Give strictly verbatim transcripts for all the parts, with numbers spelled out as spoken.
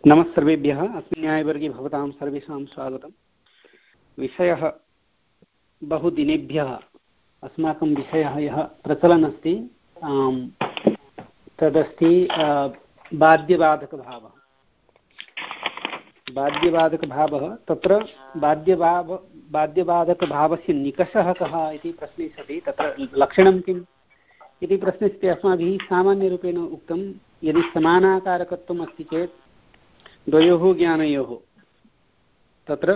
नमः सर्वेभ्यः। अस्मिन् न्यायवर्गे भवतां सर्वेषां स्वागतं। विषयः बहुदिनेभ्यः अस्माकं विषयः यः प्रचलन् अस्ति तदस्ति बाध्यबाधकभावः। बाध्यबाधकभावः तत्र बाध्यभाव बाध्यबाधकभावस्य निकषः कः इति प्रश्ने सति तत्र लक्षणं किम् इति प्रश्ने सति अस्माभिः सामान्यरूपेण उक्तं यदि समानाकारकत्वम् अस्ति चेत् द्वयोः ज्ञानयोः तत्र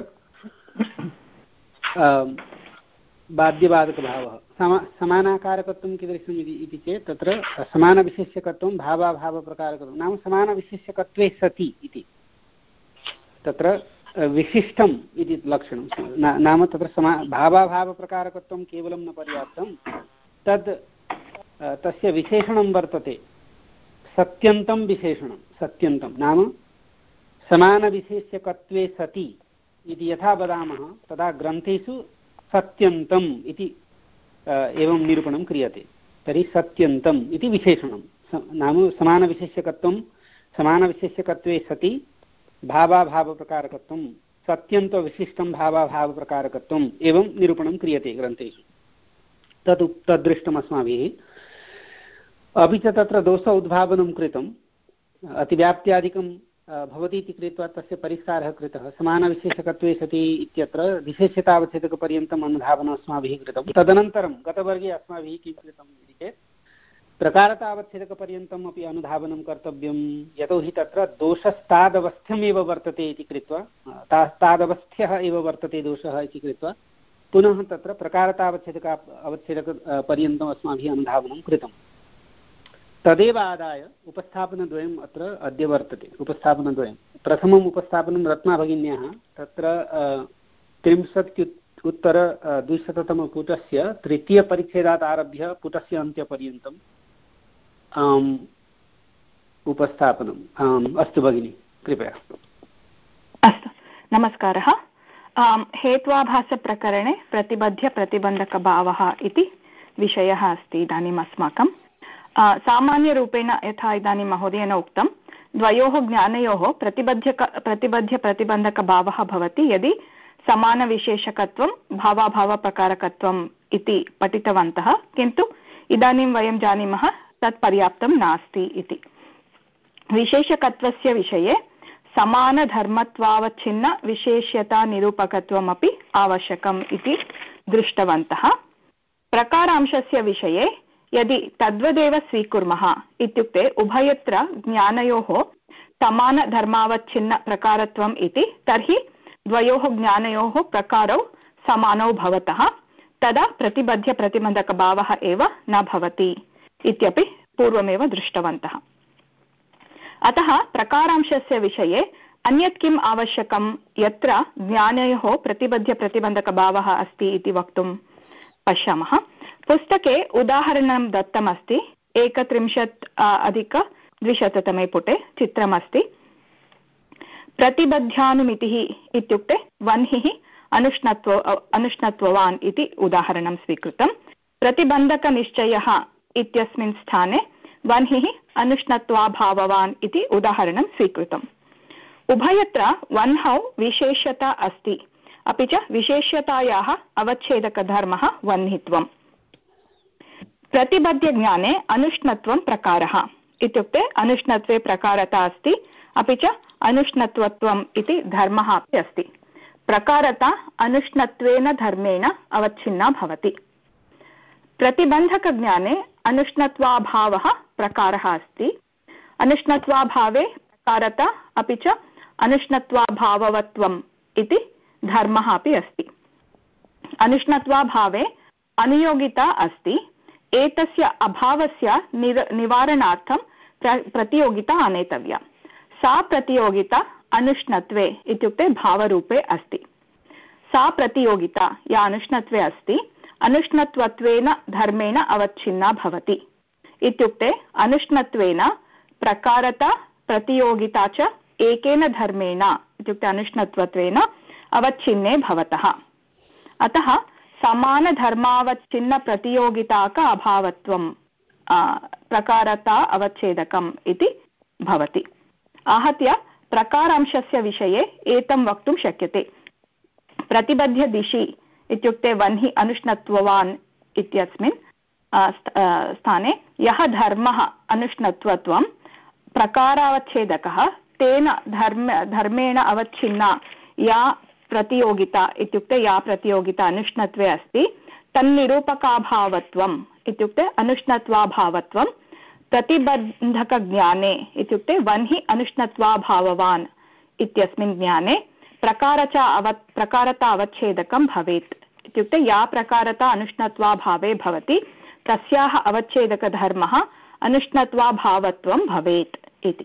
बाध्यबाधकभावः समा समानाकारकत्वं कीदृशम् इति चेत् तत्र समानविशेष्यकत्वं भावाभावप्रकारकत्वं नाम समानविशेष्यकत्वे सति इति तत्र विशिष्टम् इति लक्षणं नाम तत्र समा भावाभावप्रकारकत्वं केवलं न पर्याप्तं तद् तस्य विशेषणं वर्तते सत्यन्तं विशेषणं सत्यन्तं नाम समानविशेष्यकत्वे सति इति यथा वदामः तदा ग्रन्थेषु सत्यन्तम् इति एवं निरूपणं क्रियते। तर्हि सत्यन्तम् इति विशेषणं नाम समानविशेष्यकत्वं समानविशेष्यकत्वे सति भावाभावप्रकारकत्वं सत्यन्तविशिष्टं भावाभावप्रकारकत्वम् एवं निरूपणं क्रियते ग्रन्थेषु। तद् तद्दृष्टम् अस्माभिः। अपि च तत्र दोष उद्भावनं कृतम् अतिव्याप्त्यादिकं भवति इति कृत्वा तस्य परिष्कारः कृतः। समानविशेषकत्वे सति इत्यत्र विशेष्यतावच्छेदकपर्यन्तम् अनुधावनम् अस्माभिः कृतं। तदनन्तरं गतवर्गे अस्माभिः किं कृतम् इति चेत् प्रकारतावच्छेदकपर्यन्तम् अपि अनुधावनं कर्तव्यं यतोहि तत्र दोषस्तादवस्थ्यमेव वर्तते इति कृत्वा तादवस्थ्यः एव वर्तते दोषः इति कृत्वा पुनः तत्र प्रकारतावच्छेदक अवच्छेदकपर्यन्तम् अस्माभिः अनुधावनं कृतम्। तदेव आदाय उपस्थापनद्वयम् अत्र अद्य वर्तते। उपस्थापनद्वयं प्रथमम् उपस्थापनं रत्नाभगिन्याः तत्र त्रिंशत्युत् उत्तर द्विशततमपुटस्य तृतीयपरिच्छेदात् आरभ्य पुटस्य अन्त्यपर्यन्तम् उपस्थापनम् अस्तु भगिनी कृपया। अस्तु नमस्कारः। हेत्वाभासप्रकरणे प्रतिबध्य प्रतिबन्धकभावः इति विषयः अस्ति इदानीम् अस्माकं। सामान्यरूपेण यथा इदानीं महोदयेन उक्तं द्वयोः ज्ञानयोः प्रतिबध्य प्रतिबध्य प्रतिबन्धकभावः भवति यदि समानविशेषकत्वं भावाभावप्रकारकत्वम् इति पठितवन्तः, किन्तु इदानीं वयं जानीमः तत् पर्याप्तं नास्ति इति। विशेषकत्वस्य विषये समानधर्मत्वावच्छिन्न विशेष्यतानिरूपकत्वमपि आवश्यकम् इति दृष्टवन्तः। प्रकारांशस्य विषये यदि तद्वदेव स्वीकुर्मः इत्युक्ते उभयत्र ज्ञानयोः समानधर्मावच्छिन्न प्रकारत्वम् इति तर्हि द्वयोः ज्ञानयोः प्रकारौ समानौ भवतः तदा प्रतिबध्य प्रतिबन्धकभावः एव न भवति इत्यपि पूर्वमेव दृष्टवन्तः। अतः प्रकारांशस्य विषये अन्यत् किम् आवश्यकं यत्र ज्ञानयोः प्रतिबध्य प्रतिबन्धकभावः अस्ति इति वक्तुं पश्यामः। पुस्तके उदाहरणं दत्तमस्ति। एकत्रिंशत् अधिक द्विशततमे पुटे चित्रमस्ति। प्रतिबध्यानुमितिः इत्युक्ते वह्निः अनुष्णत्व अनुष्णत्ववान् इति उदाहरणं स्वीकृतं। प्रतिबन्धकनिश्चयः इत्यस्मिन् स्थाने वह्निः अनुष्णत्वाभाववान् इति उदाहरणं स्वीकृतम्। उभयत्र वह्नौ विशेष्यता अस्ति, अपि च विशेष्यतायाः अवच्छेदकधर्मः वह्नित्वम्। प्रतिबध्यज्ञाने अनुष्णत्वं प्रकारः इत्युक्ते अनुष्णत्वे प्रकारता अस्ति, अपि च अनुष्णत्वत्वम् इति धर्मः अपि अस्ति। प्रकारता अनुष्णत्वेन धर्मेण अवच्छिन्ना भवति। प्रतिबन्धकज्ञाने अनुष्णत्वाभावः प्रकारः अस्ति। अनुष्णत्वाभावे प्रकारता अपि च अनुष्णत्वाभाववत्वम् इति धर्मः अपि अस्ति। अनुष्णत्वाभावे अनुयोगिता अस्ति। एतस्य अभावस्य निवारणार्थं प्र प्रतियोगिता आनेतव्या। सा प्रतियोगिता अनुष्णत्वे इत्युक्ते भावरूपे अस्ति। सा प्रतियोगिता या अनुष्णत्वे अस्ति अनुष्णत्वत्वेन धर्मेण अवच्छिन्ना भवति इत्युक्ते अनुष्णत्वेन प्रकारता प्रतियोगिता च एकेन धर्मेण इत्युक्ते अनुष्णत्वत्वेन अवच्छिन्ने भवतः। अतः समानधर्मावच्छिन्न प्रतियोगिताक अभावत्वं प्रकारता अवच्छेदकम् इति भवति। आहत्य प्रकारांशस्य विषये एतं वक्तुं शक्यते। प्रतिबध्य दिशि इत्युक्ते वह्नि अनुष्णत्ववान् इत्यस्मिन् स्थाने यः धर्मः अनुष्णत्वत्वं प्रकारावच्छेदकः तेन धर्म धर्मेण अवच्छिन्ना या प्रतियोगिता इत्युक्ते या प्रतियोगिता अनुष्णत्वे अस्ति तन्निरूपकाभावत्वम् इत्युक्ते अनुष्णत्वाभावत्वं प्रतिबन्धकज्ञाने इत्युक्ते वह्नि अनुष्णत्वाभाववान् इत्यस्मिन् ज्ञाने प्रकारचा अव प्रकारता अवच्छेदकं भवेत् इत्युक्ते या प्रकारता अनुष्णत्वाभावे भवति तस्याः अवच्छेदकधर्मः अनुष्णत्वाभावत्वं भवेत् इति।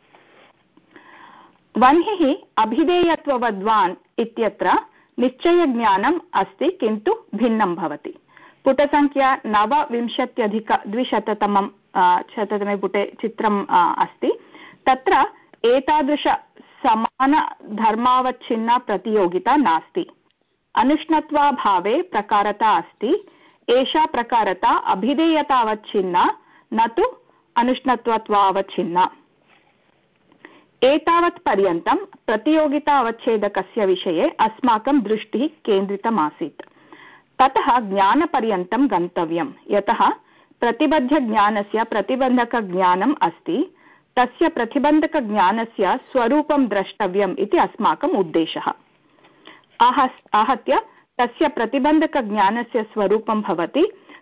वह्निः अभिधेयत्ववद्वान् इत्यत्र निश्चयज्ञानम् अस्ति किन्तु भिन्नं भवति। पुटसङ्ख्या नवविंशत्यधिकद्विशततमं शततमे पुटे चित्रम् अस्ति। तत्र एतादृश समानधर्मावच्छिन्ना प्रतियोगिता नास्ति। अनुष्णत्वाभावे प्रकारता अस्ति। एषा प्रकारता अभिधेयतावच्छिन्ना न तु अनुष्णत्वत्वावच्छिन्ना। एतावत् पर्यन्तं प्रतियोगितावच्छेदकस्य विषये अस्माकं दृष्टिः केन्द्रितमासीत्। ततः ज्ञानपर्यन्तं गन्तव्यं, यतः प्रतिबद्धज्ञानस्य प्रतिबन्धकज्ञानम् अस्ति। तस्य प्रतिबन्धकज्ञानस्य स्वरूपं द्रष्टव्यम् इति अस्माकम् उद्देशः। आहत्य तस्य प्रतिबन्धकज्ञानस्य स्वरूपं भवति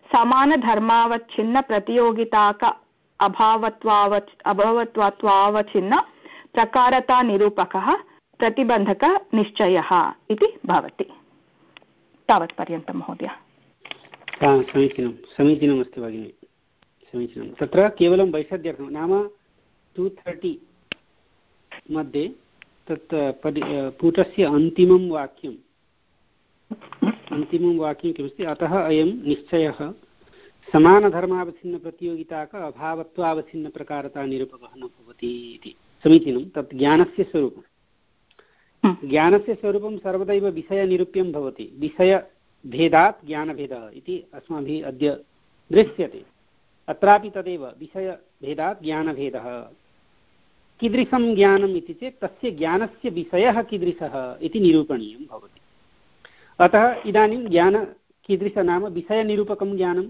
समानधर्मावच्छिन्नप्रतियोगिताक अभावत्वावच् अभावत्वावच्छिन्न प्रकारतानिरूपकः प्रतिबन्धकनिश्चयः इति भवति। तावत्पर्यन्तं महोदय। समीचीनं समीचीनमस्ति भगिनि, समीचीनं। तत्र केवलं वैषद्यर्थं नाम टु थर्टि मध्ये तत् पुटस्य अन्तिमं वाक्यम् अन्तिमं वाक्यं किमस्ति, अतः अयं निश्चयः समानधर्मावच्छिन्नप्रतियोगिताक अभावत्वावच्छिन्नप्रकारतानिरूपकः न भवति इति। समीचीनं। तत् ज्ञानस्य स्वरूपं ज्ञानस्य स्वरूपं सर्वदैव विषयनिरूप्यं भवति। विषयभेदात् ज्ञानभेदः इति अस्माभिः अद्य दृश्यते। अत्रापि तदेव विषयभेदात् ज्ञानभेदः। कीदृशं ज्ञानम् इति चेत् तस्य ज्ञानस्य विषयः कीदृशः इति निरूपणीयं भवति। अतः इदानीं ज्ञान कीदृश नाम विषयनिरूपकं ज्ञानम्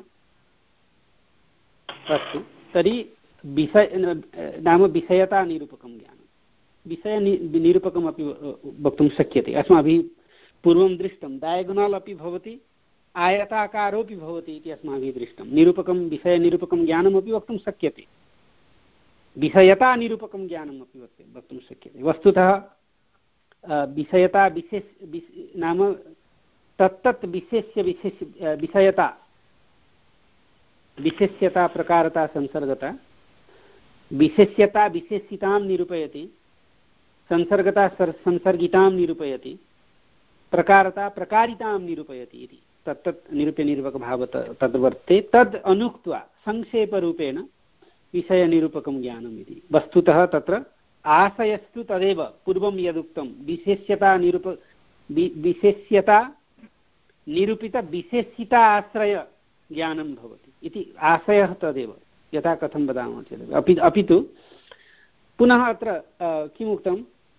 अस्तु। तर्हि विषय नाम विषयतानिरूपकं ज्ञानं विषयनिरूपकमपि वक्तुं शक्यते। अस्माभिः पूर्वं दृष्टं डायगोनल् अपि भवति आयताकारोपि भवति इति अस्माभिः दृष्टं। निरूपकं विषयनिरूपकं ज्ञानमपि वक्तुं शक्यते, विषयतानिरूपकं ज्ञानमपि वक्तुं शक्यते। वस्तुतः विषयता विशेष नाम तत्तत् विशेष्य विशेष विषयता विशेष्यता प्रकारता संसर्गता। विशेष्यता विशेषितां निरूपयति, संसर्गता संसर्गितां निरूपयति, प्रकारता प्रकारितां निरूपयति इति तत्तत् निरूप्यनिरूपकभाव तद् वर्तते। तद् अनुक्त्वा संक्षेपरूपेण विषयनिरूपकं ज्ञानम् इति। वस्तुतः तत्र आशयस्तु तदेव पूर्वं यदुक्तं विशेष्यता निरूप विशेष्यता निरूपित विशेषिता आश्रय ज्ञानं भवति इति आशयः तदेव, यथा कथं वदामः चेत्। अपि अपि तु पुनः अत्र किमुक्तं,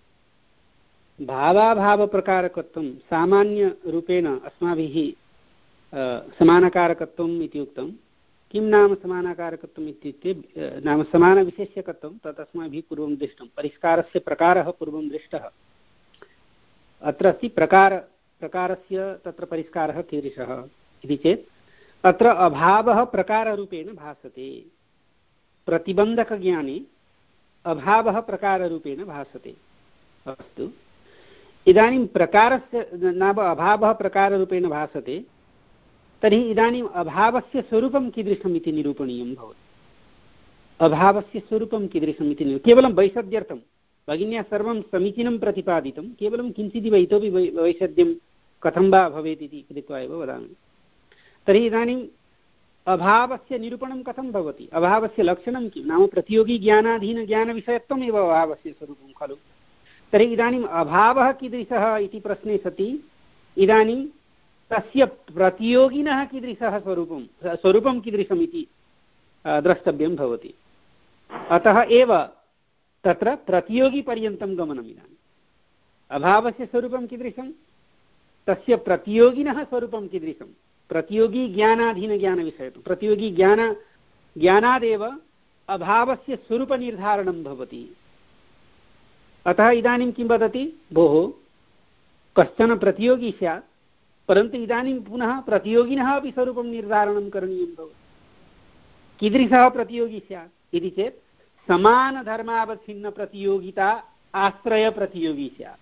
भावाभावप्रकारकत्वं सामान्यरूपेण अस्माभिः समानकारकत्वम् इति उक्तं। किं नाम समानाकारकत्वम् इत्युक्ते नाम समानविशेष्यकत्वं। तत् अस्माभिः पूर्वं दृष्टं। परिष्कारस्य प्रकारः पूर्वं दृष्टः। अत्र अस्ति प्रकार प्रकारस्य तत्र परिष्कारः कीदृशः इति चेत् अत्र अभावः प्रकाररूपेण भासते। प्रतिबन्धकज्ञाने अभावः प्रकाररूपेण भासते। अस्तु, इदानीं प्रकारस्य नाम अभावः प्रकाररूपेण भासते। तर्हि इदानीम् अभावस्य स्वरूपं कीदृशम् इति निरूपणीयं भवति। अभावस्य स्वरूपं कीदृशम् इति केवलं वैषद्यर्थं भगिन्या सर्वं समीचीनं प्रतिपादितं। केवलं किञ्चिदिव इतोपि वै वैषद्यं कथं वा भवेत् इति कृत्वा एव वदामि। तर्हि इदानीम् अभावस्य निरूपणं कथं भवति, अभावस्य लक्षणं किं नाम प्रतियोगिज्ञानाधीनज्ञानविषयत्वमेव अभावस्य स्वरूपं खलु। तर्हि इदानीम् अभावः कीदृशः इति प्रश्ने सति इदानीं तस्य प्रतियोगिनः कीदृशः स्वरूपं स्वरूपं कीदृशम् इति द्रष्टव्यं भवति। अतः एव तत्र प्रतियोगिपर्यन्तं गमनम् इदानीम् अभावस्य स्वरूपं कीदृशं तस्य प्रतियोगिनः स्वरूपं कीदृशं प्रतियोगी ज्ञानाधीनज्ञानविषयकं प्रतियोगी ज्ञान ज्ञानादेव अभावस्य स्वरूपनिर्धारणं भवति। अतः इदानीं किं वदति भोः कश्चन प्रतियोगी स्यात् परन्तु इदानीं पुनः प्रतियोगिनः अपि स्वरूपं निर्धारणं करणीयं भवति। कीदृशः प्रतियोगी स्यात् इति चेत् समानधर्मावच्छिन्नप्रतियोगिता आश्रयप्रतियोगी स्यात्।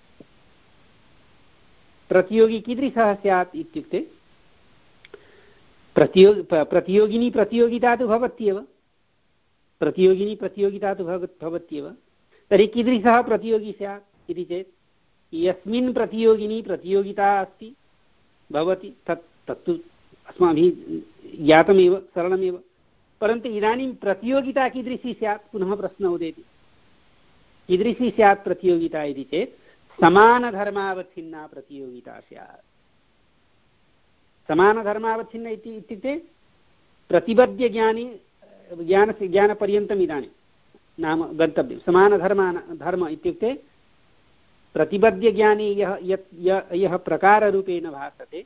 प्रतियोगी कीदृशः स्यात् इत्युक्ते प्रतियोगी प्रतियोगिनी प्रतियोगिता तु भवत्येव प्रतियोगिनी प्रतियोगिता तु भवत्येव तर्हि कीदृशः प्रतियोगी स्यात् इति चेत् यस्मिन् प्रतियोगिनी प्रतियोगिता अस्ति भवति तत् तत्तु अस्माभिः ज्ञातमेव सरलमेव परन्तु इदानीं प्रतियोगिता कीदृशी स्यात् पुनः प्रश्नः उदेति कीदृशी स्यात् प्रतियोगिता इति चेत् समानधर्मावच्छिन्ना प्रतियोगिता स्यात्। समानधर्मावच्छिन्न इति इत्युक्ते प्रतिबद्धज्ञानी ज्ञानस्य ज्ञानपर्यन्तम् इदानीं नाम गन्तव्यं समानधर्मान धर्म इत्युक्ते प्रतिबद्धज्ञानी यः यत् यः प्रकाररूपेण भासते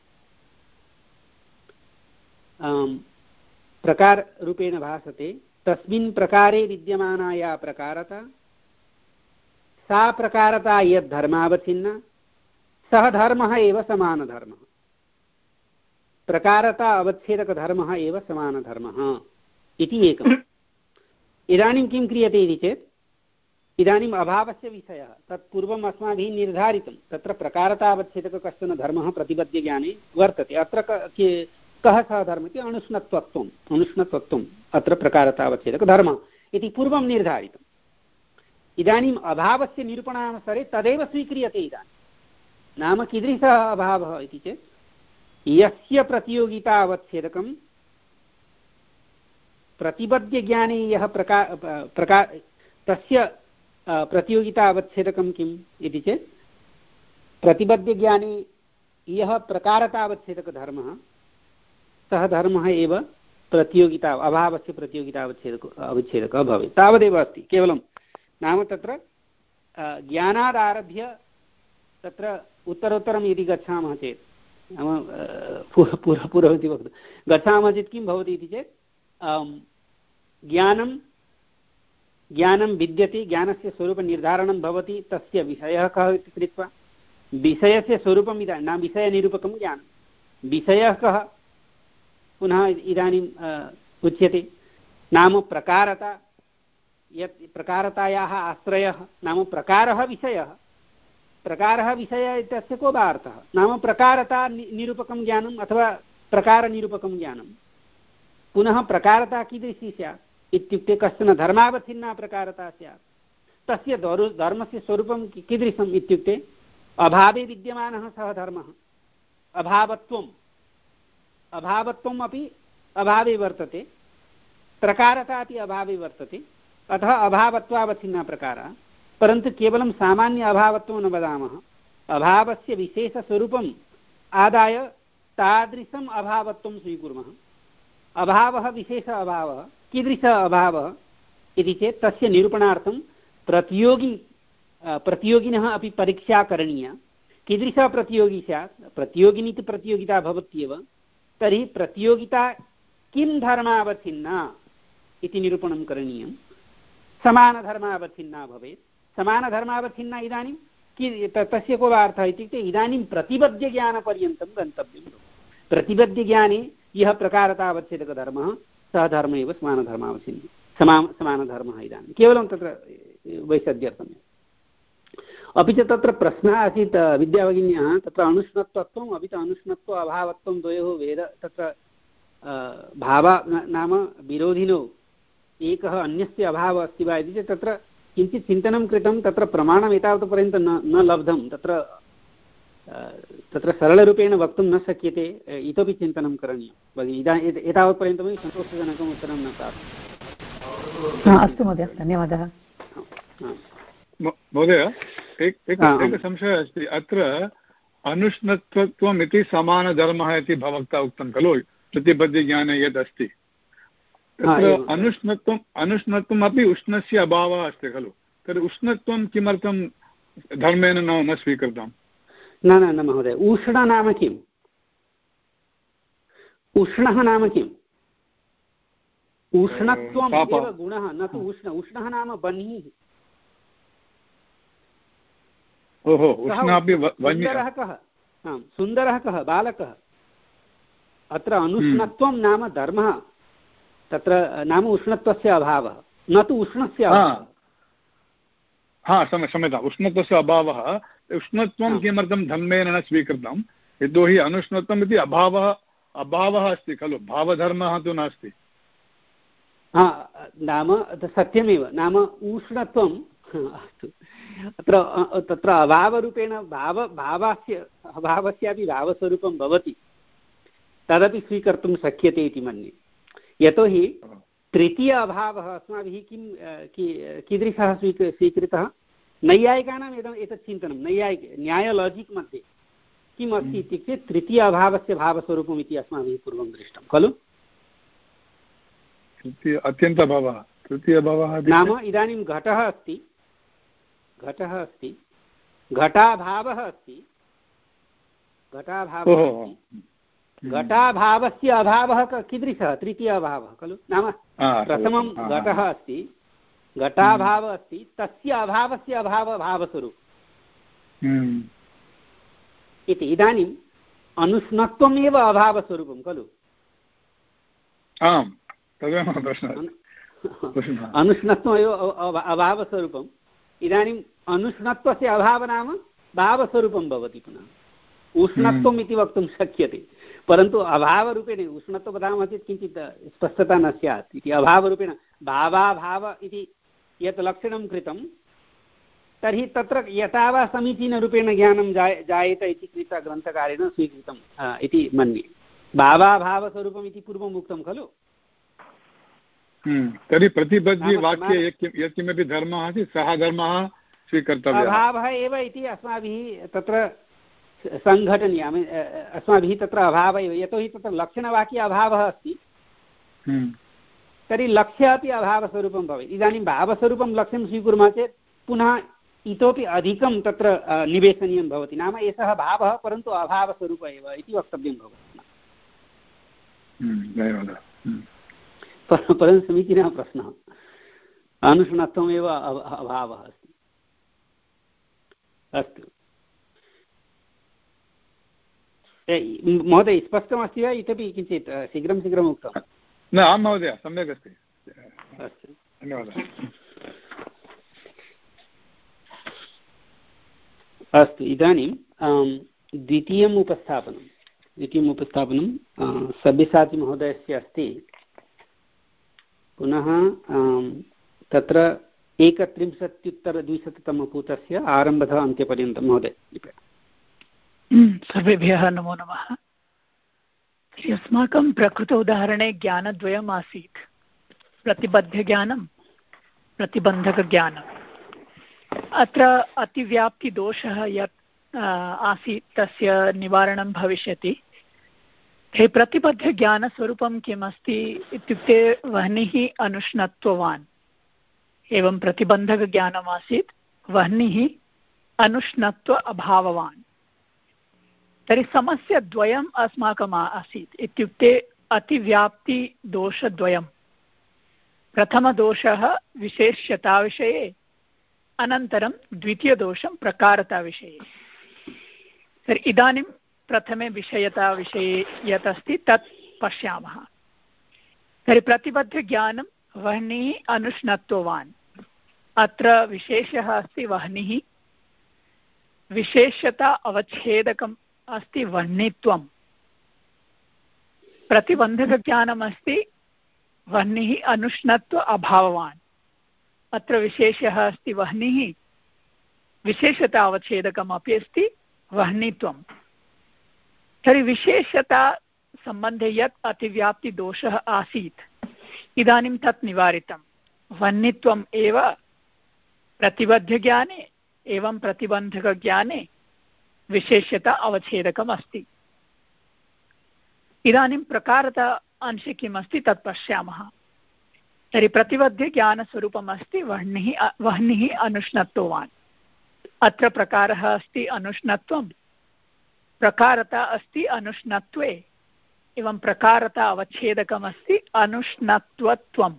प्रकाररूपेण भासते तस्मिन् प्रकारे विद्यमाना या प्रकारता सा प्रकारता यद् धर्मावच्छिन्ना सः धर्मः एव समानधर्मः प्रकारता अवच्छेदकधर्मः एव समानधर्मः इति एकम्। इदानीं किं क्रियते इति चेत् इदानीम् अभावस्य विषयः तत् पूर्वम् अस्माभिः निर्धारितं तत्र प्रकारतावच्छेदकः कश्चन धर्मः प्रतिबद्धज्ञाने वर्तते। अत्र कः सः धर्मः इति अनुष्णत्वत्वम् अनुष्णत्वत्वम् अत्र प्रकारतावच्छेदकधर्मः इति पूर्वं निर्धारितम्। इदानीम् अभावस्य निरूपणावसरे तदेव स्वीक्रियते। इदानीं नाम कीदृशः अभावः इति चेत् यस्य प्रतियोगिता अवच्छेदकं प्रतिबद्धज्ञाने यः प्रकार प्रकार तस्य प्रतियोगिता अवच्छेदकं किम् इति चेत् प्रतिबद्धज्ञाने यः प्रकारतावच्छेदकधर्मः सः धर्मः एव प्रतियोगिता अभावस्य प्रतियोगिता अवच्छेदक अवच्छेदकः भवेत् तावदेव अस्ति केवलं नाम तत्र ज्ञानादारभ्य तत्र उत्तरोत्तरं यदि गच्छामः चेत् नाम पूर्ववती वक्तुं गच्छामः चेत् किं भवति इति चेत् ज्ञानं ज्ञानं विद्यते ज्ञानस्य स्वरूपनिर्धारणं भवति तस्य विषयः कः इति कृत्वा विषयस्य स्वरूपम् इदानीं नाम विषयनिरूपकं ज्ञानं विषयः कः पुनः इदानीम् उच्यते नाम प्रकारता यत् प्रकारतायाः आश्रयः नाम प्रकारः विषयः प्रकारः विषयः इत्यस्य को वा अर्थः नाम प्रकारता निरूपकं ज्ञानम् अथवा प्रकारनिरूपकं ज्ञानं पुनः प्रकारता कीदृशी स्यात् इत्युक्ते कश्चन धर्मावच्छिन्ना प्रकारता स्यात् तस्य धर्मस्य स्वरूपं कीदृशम् इत्युक्ते अभावे विद्यमानः सः धर्मः अभावत्वम् अभावत्वम् अपि अभावे वर्तते प्रकारता अपि अभावे वर्तते अतः अभावत्वावच्छिन्ना प्रकारः परन्तु केवलं सामान्य अभावत्वं न वदामः अभावस्य विशेषस्वरूपम् आदाय तादृशम् अभावत्वं स्वीकुर्मः। अभावः विशेष अभावः कीदृशः अभावः इति चेत् तस्य निरूपणार्थं प्रतियोगी प्रतियोगिनः अपि परीक्षा करणीया। कीदृशः प्रतियोगी स्यात् प्रतियोगिनी तु प्रतियोगिता भवत्येव तर्हि प्रतियोगिता किं धर्मावच्छिन्ना इति निरूपणं करणीयं समानधर्मावच्छिन्ना भवेत्। समानधर्मावच्छिन्ना इदानीं कि तस्य को अर्थः इत्युक्ते इदानीं प्रतिबद्धज्ञानपर्यन्तं गन्तव्यं। प्रतिबद्धज्ञाने यः प्रकारतावच्छेदकधर्मः सः धर्म एव समानधर्मावच्छिन्नः समा समानधर्मः इदानीं केवलं तत्र वैषद्यर्थम्। अपि च तत्र प्रश्नः आसीत् विद्याभगिन्याः तत्र अनुष्णत्वत्वम् अपि च अनुष्णत्व अभावत्वं द्वयोः भेद तत्र भाव नाम विरोधिनौ एकः अन्यस्य अभावः अस्ति वा इति चेत् तत्र किञ्चित् चिन्तनं कृतं तत्र प्रमाणम् एतावत्पर्यन्तं न न लब्धं तत्र तत्र सरलरूपेण वक्तुं न शक्यते इतोपि चिन्तनं करणीयं भगिनि इदानीम् एतावत्पर्यन्तमपि सन्तोषजनकम् उत्तरं न प्राप्तम्। अस्तु महोदय धन्यवादः। महोदय एकः संशयः अस्ति अत्र अनुष्णत्वम् इति समानधर्मः इति भवता उक्तं खलु प्रतिबद्धज्ञाने यद् अस्ति तत्र अनुष्णत्वम् अनुष्णत्वम् अपि उष्णस्य अभावः अस्ति खलु तर्हि उष्णत्वं किमर्थं धर्मेण न न स्वीकृतं? न न न महोदय, उष्ण नाम किम्? उष्णः नाम किम्? उष्णत्वम् एव गुणः, न तु उष्ण। उष्णः नाम बह्निः। ओहो, उष्णापि सुन्दरः कः? आम्, सुन्दरः कः? बालकः। अत्र अनुष्णत्वं नाम धर्मः, तत्र नाम उष्णत्वस्य अभावः, न तु उष्णस्य अभावः। हा, क्षम्यताम्, उष्णत्वस्य अभावः। उष्णत्वं किमर्थं धर्मेण न स्वीकृतं? यतोहि अनुष्णत्वम् इति अभावः अभावः अस्ति खलु, भावधर्मः तु नास्ति। हा, नाम सत्यमेव, नाम उष्णत्वम् अस्तु, अत्र तत्र अभावरूपेण भाव भावस्य अभावस्यापि भावस्वरूपं भवति, तदपि स्वीकर्तुं शक्यते इति मन्ये। यतोहि तृतीय अभावः अस्माभिः किं कीदृशः स्वीक स्वीकृतः? नैयायिकानाम् इदम् एतत् चिन्तनं, नैयायिक न्याय लाजिक् मध्ये किम् अस्ति इत्युक्ते तृतीय अभावस्य भावस्वरूपम् इति अस्माभिः पूर्वं दृष्टं खलु। अत्यन्त अभावः, तृतीय अभावः नाम इदानीं घटः अस्ति, घटः अस्ति, घटाभावः अस्ति, घटाभावः अस्ति, घटाभावस्य अभावः कीदृशः? तृतीय अभावः खलु। नाम प्रथमं घटः अस्ति, घटाभावः अस्ति, तस्य अभावस्य अभावः भावस्वरूपम् इति। इदानीम् अनुष्णत्वमेव अभावस्वरूपं खलु। आम्, तदेव प्रश्नः। अनुष्णत्वमेव अभावस्वरूपम्। इदानीम् अनुष्णत्वस्य अभावः नाम भावस्वरूपं भवति पुनः। उष्णत्वम् इति वक्तुं शक्यते, परन्तु अभावरूपेण उष्णत्वं वदामः चेत् किञ्चित् स्पष्टता न स्यात् इति। अभावरूपेण भावाभाव इति यत् लक्षणं कृतं, तर्हि तत्र यथा वा समीचीनरूपेण ज्ञानं जाय जायेत इति कृत्वा ग्रन्थकारेण स्वीकृतम् इति मन्ये। भावाभावस्वरूपम् इति पूर्वम् उक्तं खलु। तर्हि प्रतिपद्ये वाक्ये यत् किमपि धर्मः अस्ति सः धर्मः स्वीकर्तव्यः। अभावः एव इति अस्माभिः तत्र सङ्घटनीयम्, अस्माभिः तत्र अभावः एव, यतोहि तत्र लक्षणवाक्ये अभावः अस्ति, तर्हि लक्ष्य अपि अभावस्वरूपं भवेत्। इदानीं भावस्वरूपं लक्ष्यं स्वीकुर्मः चेत् पुनः इतोपि अधिकं तत्र निवेशनीयं भवति, नाम एषः भावः परन्तु अभावस्वरूपः एव इति वक्तव्यं भवति। परन्तु समीचीनः प्रश्नः। अनुष्णत्वमेव अभावः अस्ति। अस्तु महोदय, स्पष्टमस्ति वा? इतोपि किञ्चित् शीघ्रं शीघ्रम् उक्तं। न, आं महोदय, सम्यक् अस्ति। अस्तु, धन्यवादः। अस्तु, इदानीं द्वितीयम् उपस्थापनं द्वितीयम् उपस्थापनं सब्यसाचिमहोदयस्य अस्ति। पुनः तत्र एकत्रिंशत्युत्तरद्विशततमपुटस्य आरम्भतः अन्त्यपर्यन्तं। महोदय सर्वेभ्यः नमो नमः। अस्माकं प्रकृत उदाहरणे ज्ञानद्वयम् आसीत्, प्रतिबद्धज्ञानं, प्रतिबन्धकज्ञानम्। अत्र अतिव्याप्तिदोषः यत् आसीत् तस्य निवारणं भविष्यति। हे प्रतिबद्धज्ञानस्वरूपं किम् अस्ति इत्युक्ते वह्निः अनुष्णत्ववान्, एवं प्रतिबन्धकज्ञानम् आसीत् वह्निः अनुष्णत्व अभाववान्। तर्हि समस्याद्वयम् अस्माकम् आसीत्, इत्युक्ते अतिव्याप्तिदोषद्वयं। प्रथमदोषः विशेष्यताविषये, अनन्तरं द्वितीयदोषं प्रकारताविषये। तर्हि इदानीं प्रथमे विषयताविषये यत् अस्ति तत् पश्यामः। तर्हि प्रतिबद्धज्ञानं वह्निः अनुष्णत्ववान्। अत्र विशेषः अस्ति वह्निः, विशेषता अवच्छेदकम् अस्ति वह्नित्वं। प्रतिबन्धकज्ञानम् अस्ति वह्निः अनुष्णत्व अभाववान्। अत्र विशेषः अस्ति वह्निः, विशेषता अवच्छेदकम् अपि अस्ति वह्नित्वं। तर्हि विशेषता सम्बन्धे यत् अतिव्याप्तिदोषः आसीत्, इदानीं तत् निवारितं। वह्नित्वम् एव प्रतिबद्धज्ञाने एवं प्रतिबन्धकज्ञाने विशेषता अवच्छेदकम् अस्ति। इदानीं प्रकारता अंशे किम् अस्ति तत् पश्यामः। तर्हि प्रतिबद्धज्ञानस्वरूपम् अस्ति वह्निः वह्निः अनुष्णत्ववान्। अत्र प्रकारः अस्ति अनुष्णत्वं, प्रकारता अस्ति अनुष्णत्वे, एवं प्रकारता अवच्छेदकमस्ति अनुष्णत्वत्वम्।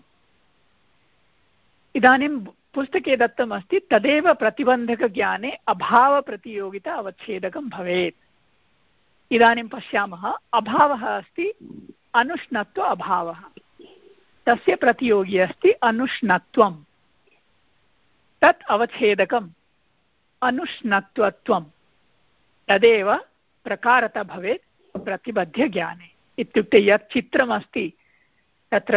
इदानीं पुस्तके दत्तमस्ति तदेव प्रतिबन्धकज्ञाने अभावप्रतियोगिता अवच्छेदकं भवेत्। इदानीं पश्यामः, अभावः अस्ति अनुष्णत्व अभावः, तस्य प्रतियोगी अस्ति अनुष्णत्वं, तत् अवच्छेदकम् अनुष्णत्वत्वं, तदेव प्रकारता भवेत् प्रतिबद्धज्ञाने। इत्युक्ते यत् चित्रमस्ति तत्र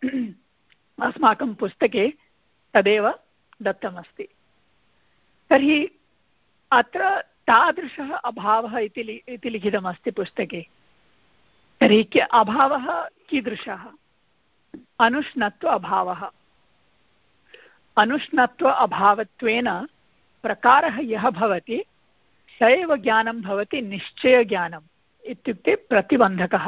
अस्माकं पुस्तके तदेव दत्तमस्ति। तर्हि अत्र तादृशः अभावः इति इति लिखितमस्ति पुस्तके। तर्हि अभावः कीदृशः? अनुष्णत्व अभावः। अनुष्णत्व अभावत्वेन प्रकारः यः भवति स एव ज्ञानं भवति निश्चयज्ञानम्, इत्युक्ते प्रतिबन्धकः।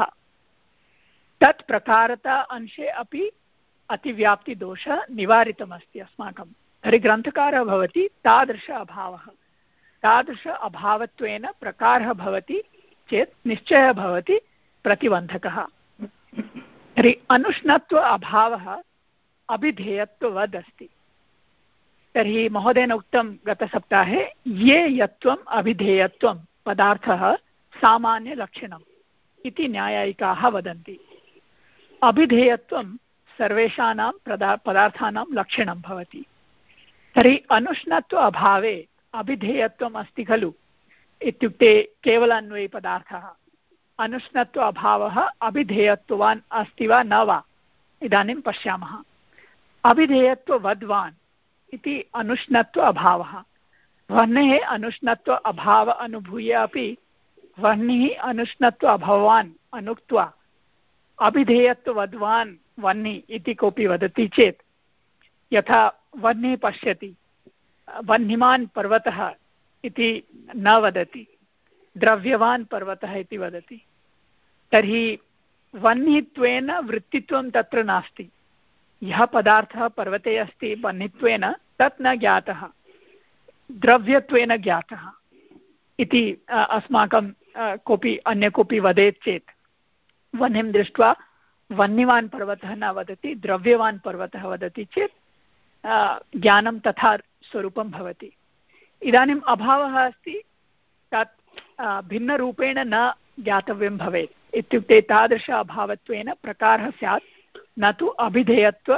तत् प्रकारता अंशे अपि अतिव्याप्तिदोषः निवारितमस्ति अस्माकं। तर्हि ग्रन्थकारः भवति तादृश अभावः। तादृश अभावत्वेन प्रकारः भवति चेत् निश्चयः भवति प्रतिबन्धकः। तर्हि अनुष्णत्व अभावः अभिधेयत्ववद् अस्ति। तर्हि महोदयेन उक्तं गतसप्ताहे ये यत्त्वम् अभिधेयत्वं पदार्थः सामान्यलक्षणम् इति न्यायायिकाः वदन्ति। अभिधेयत्वं सर्वेषां पदा पदार्थानां लक्षणं भवति। तर्हि अनुष्णत्व अभावे अभिधेयत्वम् अस्ति खलु, इत्युक्ते केवलान्वयपदार्थः। अनुष्णत्व अभावः अभिधेयत्ववान् अस्ति वा न वा, इदानीं पश्यामः। अभिधेयत्ववद्वान् इति अनुष्णत्व अभावः। वर्णेः अनुष्णत्व अभाव अनुभूय अपि वर्णिः अनुष्णत्व अभवान् अनुक्त्वा अभिधेयत्ववद्वान् वह्नि इति कोऽपि वदति चेत्, यथा वह्निः पश्यति, वह्निमान् पर्वतः इति न वदति, द्रव्यवान् पर्वतः इति वदति, तर्हि वह्नित्वेन वृत्तित्वं तत्र नास्ति। यः पदार्थः पर्वते अस्ति वह्नित्वेन तत् न ज्ञातः, द्रव्यत्वेन ज्ञातः इति अस्माकं कोऽपि अन्य कोऽपि वदेत् चेत् वह्निं दृष्ट्वा वह्निवान् पर्वतः न वदति, द्रव्यवान् पर्वतः वदति चेत् ज्ञानं तथा स्वरूपं भवति। इदानीम् अभावः अस्ति, तत् भिन्नरूपेण न ज्ञातव्यं भवेत्। इत्युक्ते तादृश अभावत्वेन प्रकारः स्यात्, न तु अभिधेयत्व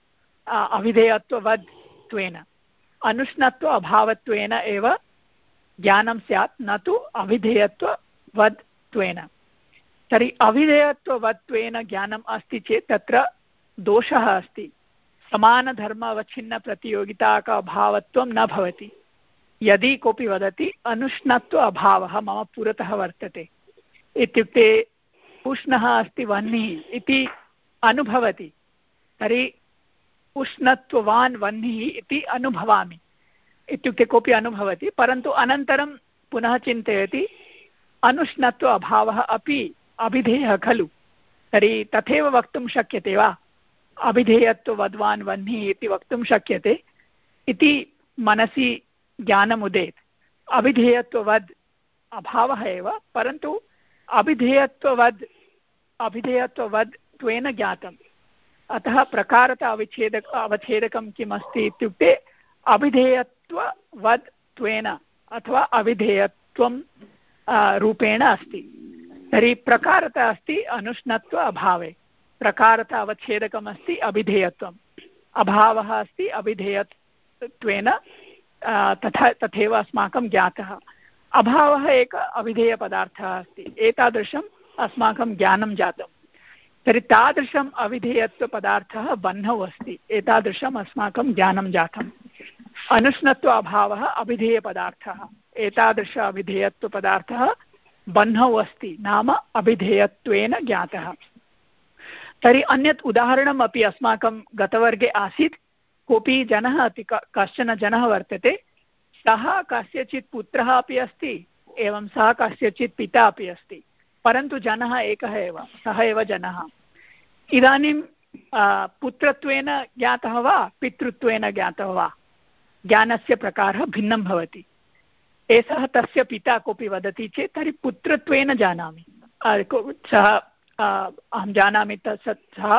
अभिधेयत्ववद्त्वेन। अनुष्णत्व अभावत्वेन एव ज्ञानं स्यात्, न तु अभिधेयत्ववद्त्वेन। तर्हि अभिधेयत्ववत्त्वेन ज्ञानम् अस्ति चेत् तत्र दोषः अस्ति। समानधर्म अवच्छिन्नप्रतियोगिताक अभावत्वं न भवति। यदि कोऽपि वदति अनुष्णत्व अभावः मम पुरतः वर्तते, इत्युक्ते उष्णः अस्ति वह्निः इति अनुभवति, तर्हि उष्णत्ववान् वह्निः इति अनुभवामि, इत्युक्ते कोऽपि अनुभवति, परन्तु अनन्तरं पुनः चिन्तयति अनुष्णत्व अभावः अपि अभिधेयः खलु, तर्हि तथैव वक्तुं शक्यते वा, अभिधेयत्ववद्वान् वह्निः इति वक्तुं शक्यते इति मनसि ज्ञानमुदेत्। अभिधेयत्ववद् अभावः एव, परन्तु अभिधेयत्ववद् अभिधेयत्ववद् त्वेन ज्ञातम्। अतः प्रकारता अवच्छेदक अवच्छेदकं किम् अस्ति इत्युक्ते अभिधेयत्ववद् त्वेन अथवा अभिधेयत्वं रूपेण अस्ति। तर्हि प्रकारता अस्ति अनुष्णत्व अभावे, प्रकारता अवच्छेदकम् अस्ति अभिधेयत्वम्, अभावः अस्ति अभिधेयत्वेन तथा तथैव अस्माकं ज्ञातः। अभावः एक अभिधेयपदार्थः अस्ति, एतादृशम् अस्माकं ज्ञानं जातं। तर्हि तादृशम् अविधेयत्वपदार्थः बह्नौ अस्ति, एतादृशम् अस्माकं ज्ञानं जातम्। अनुष्णत्व अभावः अभिधेयपदार्थः, एतादृश अभिधेयत्वपदार्थः बह्नौ अस्ति, नाम अभिधेयत्वेन ज्ञातः। तर्हि अन्यत् उदाहरणम् अपि अस्माकं गतवर्गे आसीत्। कोऽपि जनः अपि कश्चन जनः वर्तते, सः कस्यचित् पुत्रः अपि अस्ति, एवं सः कस्यचित् पिता अपि अस्ति, परन्तु जनः एकः एव, सः एव जनः। इदानीं पुत्रत्वेन ज्ञातः वा पितृत्वेन ज्ञातः वा ज्ञानस्य प्रकारः भिन्नं भवति। एषः तस्य पिता कोऽपि वदति चेत् तर्हि पुत्रत्वेन जानामि, सः अहं जानामि तत् सः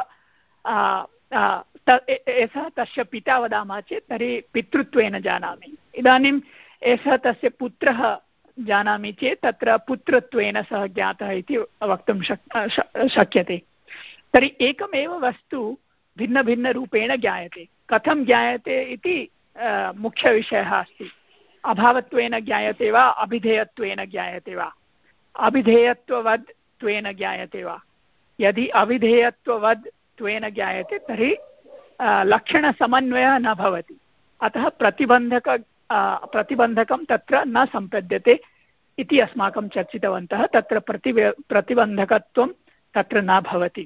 एषः तस्य पिता वदामः चेत् तर्हि पितृत्वेन जानामि। इदानीम् एषः तस्य पुत्रः जानामि चेत् तत्र पुत्रत्वेन सः ज्ञातः इति वक्तुं शक् शक्यते। तर्हि एकमेव वस्तु भिन्नभिन्नरूपेण ज्ञायते। कथं ज्ञायते इति मुख्यविषयः अस्ति। अभावत्वेन ज्ञायते वा अभिधेयत्वेन ज्ञायते वा, अभिधेयत्ववद् त्वेन ज्ञायते वा। यदि अभिधेयत्ववद् त्वेन ज्ञायते तर्हि लक्षणसमन्वयः न भवति, अतः प्रतिबन्धक प्रतिबन्धकं तत्र न सम्पद्यते इति अस्माकं चर्चितवन्तः। तत्र प्रति प्रतिबन्धकत्वं तत्र न भवति।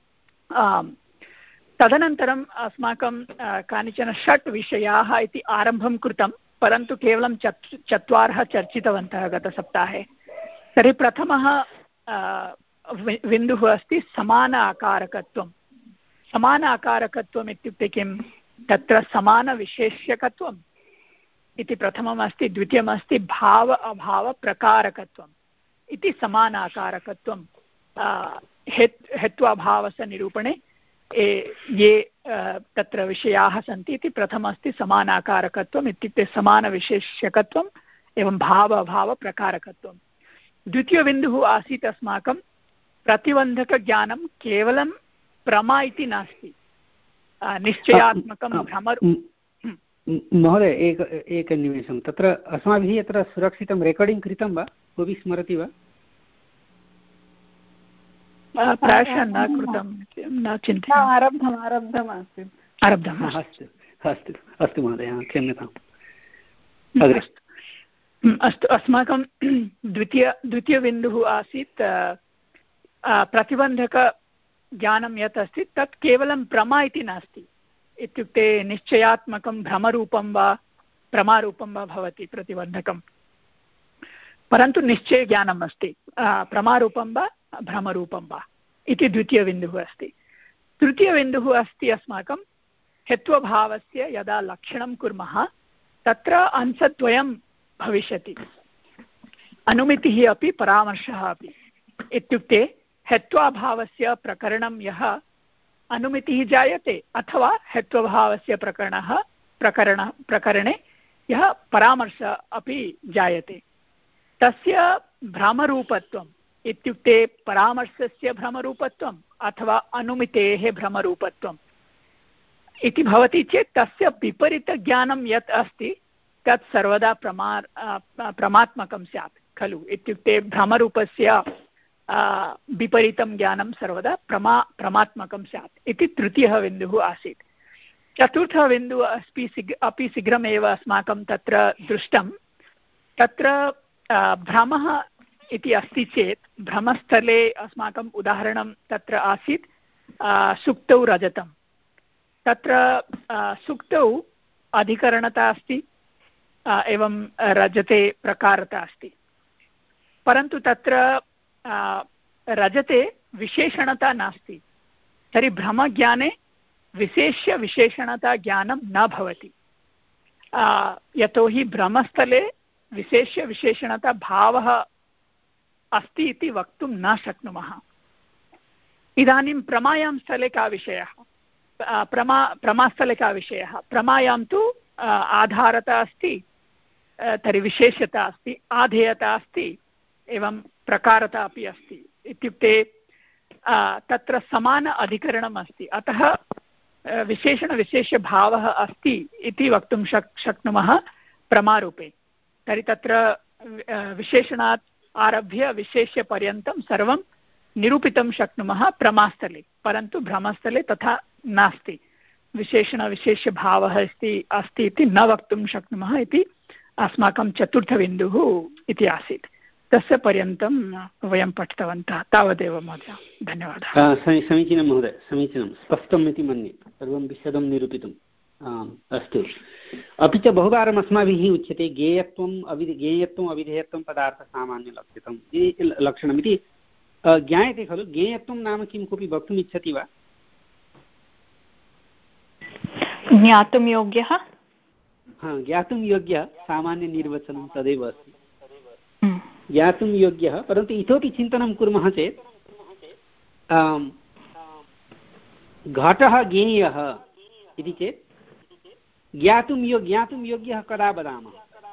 तदनन्तरम् अस्माकं कानिचन षट् विषयाः इति आरम्भं कृतं, परन्तु केवलं चत् चत्वारः चर्चितवन्तः गतसप्ताहे। तर्हि प्रथमः बिन्दुः अस्ति समान आकारकत्वं। समान आकारकत्वम् इत्युक्ते किं? तत्र समानविशेष्यकत्वम् इति प्रथमम् अस्ति। द्वितीयम् अस्ति भाव अभाव प्रकारकत्वम् इति समान आकारकत्वं। हेत्वाभावस्य निरूपणे ये तत्र विषयाः सन्ति इति प्रथमम् अस्ति समानाकारकत्वम् इत्युक्ते समानविशेष्यकत्वम् एवं भाव अभाव प्रकारकत्वम्। द्वितीयबिन्दुः आसीत् अस्माकं प्रतिबन्धकज्ञानं केवलं प्रमा इति नास्ति, निश्चयात्मकं भ्रमर। महोदय एक एकनिमेषं, तत्र अस्माभिः अत्र सुरक्षितं रेकार्डिङ्ग् कृतं वा? कोऽपि स्मरति वा? प्रायशः न कृतं, न चिन्तयामि। आरब्धम् आरब्धम् आसीत् आरब्धम् अस्तु अस्तु अस्तु महोदय, क्षम्यताम्। अस्तु, अस्माकं द्वितीय द्वितीयबिन्दुः आसीत् प्रतिबन्धकज्ञानं यत् अस्ति तत् केवलं प्रमा इति नास्ति। इत्युक्ते निश्चयात्मकं भ्रमरूपं वा प्रमारूपं वा भवति प्रतिबन्धकं, परन्तु निश्चयज्ञानम् अस्ति, प्रमारूपं वा भ्रमरूपं वा इति द्वितीयबिन्दुः अस्ति। तृतीयबिन्दुः अस्ति अस्माकं हेत्वभावस्य यदा लक्षणं कुर्मः तत्र अंशद्वयं भविष्यति, अनुमितिः अपि परामर्शः अपि। इत्युक्ते हेत्वाभावस्य प्रकरणं यः अनुमितिः जायते अथवा हेत्वभावस्य प्रकरणः प्रकरण प्रकरणे यः परामर्श अपि जायते, तस्य भ्रमरूपत्वम् इत्युक्ते परामर्शस्य भ्रमरूपत्वम् अथवा अनुमितेः भ्रमरूपत्वम् इति भवति चेत् तस्य विपरीतज्ञानं यत् अस्ति तत् सर्वदा प्रमा प्रमात्मकं स्यात् खलु। इत्युक्ते भ्रमरूपस्य विपरीतं ज्ञानं सर्वदा प्रमा प्रमात्मकं स्यात् इति तृतीयः बिन्दुः आसीत्। चतुर्थः बिन्दुः अस्ति अपि शीघ्रमेव अस्माकं तत्र दृष्टं। तत्र भ्रमः इति अस्ति चेत् भ्रमस्थले अस्माकम् उदाहरणं तत्र आसीत् सुक्तौ रजतं। तत्र सुक्तौ अधिकरणता अस्ति एवं रजते प्रकारता अस्ति, परन्तु तत्र रजते विशेषणता नास्ति। तर्हि भ्रमज्ञाने विशेष्य विशेषणता ज्ञानं न भवति, यतोहि भ्रमस्थले विशेष्य विशेषणता भावः अस्ति इति वक्तुं न शक्नुमः। इदानीं प्रमायां स्थले का विषयः? प्रमा प्रमास्थले का विषयः? प्रमायां तु आधारता अस्ति, तर्हि विशेष्यता अस्ति, आधेयता अस्ति एवं प्रकारता अपि अस्ति। इत्युक्ते तत्र समान अधिकरणम् अस्ति, अतः विशेषणविशेष्यभावः अस्ति इति वक्तुं शक् शक्नुमः प्रमारूपे। तर्हि तत्र विशेषणात् आरभ्य विशेष्यपर्यन्तं सर्वं निरूपितं शक्नुमः प्रमास्थले, परन्तु भ्रमस्थले तथा नास्ति। विशेषणविशेष्यभावः अस्ति अस्ति इति न वक्तुं शक्नुमः इति अस्माकं चतुर्थबिन्दुः इति आसीत्। तस्य पर्यन्तं वयं पठितवन्तः। तावदेव महोदय, धन्यवादः। समीचीनं महोदय, समीचीनं, स्पष्टम् इति मन्ये, सर्वं विशदं निरूपितम्। अस्तु, अपि च बहुवारम् अस्माभिः उच्यते ज्ञेयत्वम् अवि ज्ञेयत्वम् अविधेयत्वं पदार्थसामान्यलक्षितम् इति लक्षणमिति ज्ञायते खलु। ज्ञेयत्वं नाम किं, कोऽपि वक्तुम् इच्छति वा? ज्ञातुं योग्यः हा ज्ञातुं योग्यः सामान्यनिर्वचनं तदेव अस्ति ज्ञातुं योग्यः परन्तु इतोपि चिन्तनं कुर्मः चेत् घटः ज्ञेयः इति चेत् ज्ञातुं यो ज्ञातुं योग्यः कदा वदामः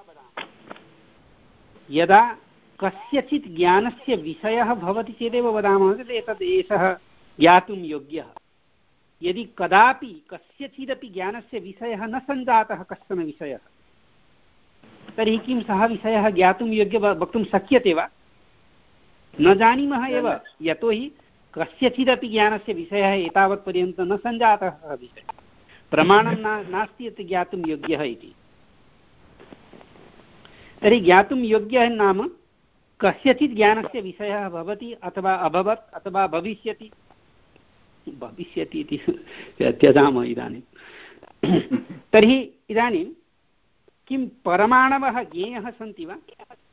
यदा कस्यचित् ज्ञानस्य विषयः भवति चेदेव वदामः चेत् एतद् एषः ज्ञातुं योग्यः यदि कदापि कस्यचिदपि ज्ञानस्य विषयः न सञ्जातः कश्चन विषयः तर्हि किं सः विषयः ज्ञातुं योग्यः वक्तुं शक्यते वा न जानीमः एव यतोहि कस्यचिदपि ज्ञानस्य विषयः एतावत्पर्यन्तं न सञ्जातः सः विषयः प्रमाणं नास्ति यत् ज्ञातुं योग्यः इति तर्हि ज्ञातुं योग्यः नाम कस्यचित् ज्ञानस्य विषयः भवति अथवा अभवत् अथवा भविष्यति भविष्यति इति त्यजामः इदानीं तर्हि इदानीं किं परमाणवः ज्ञेयः सन्ति वा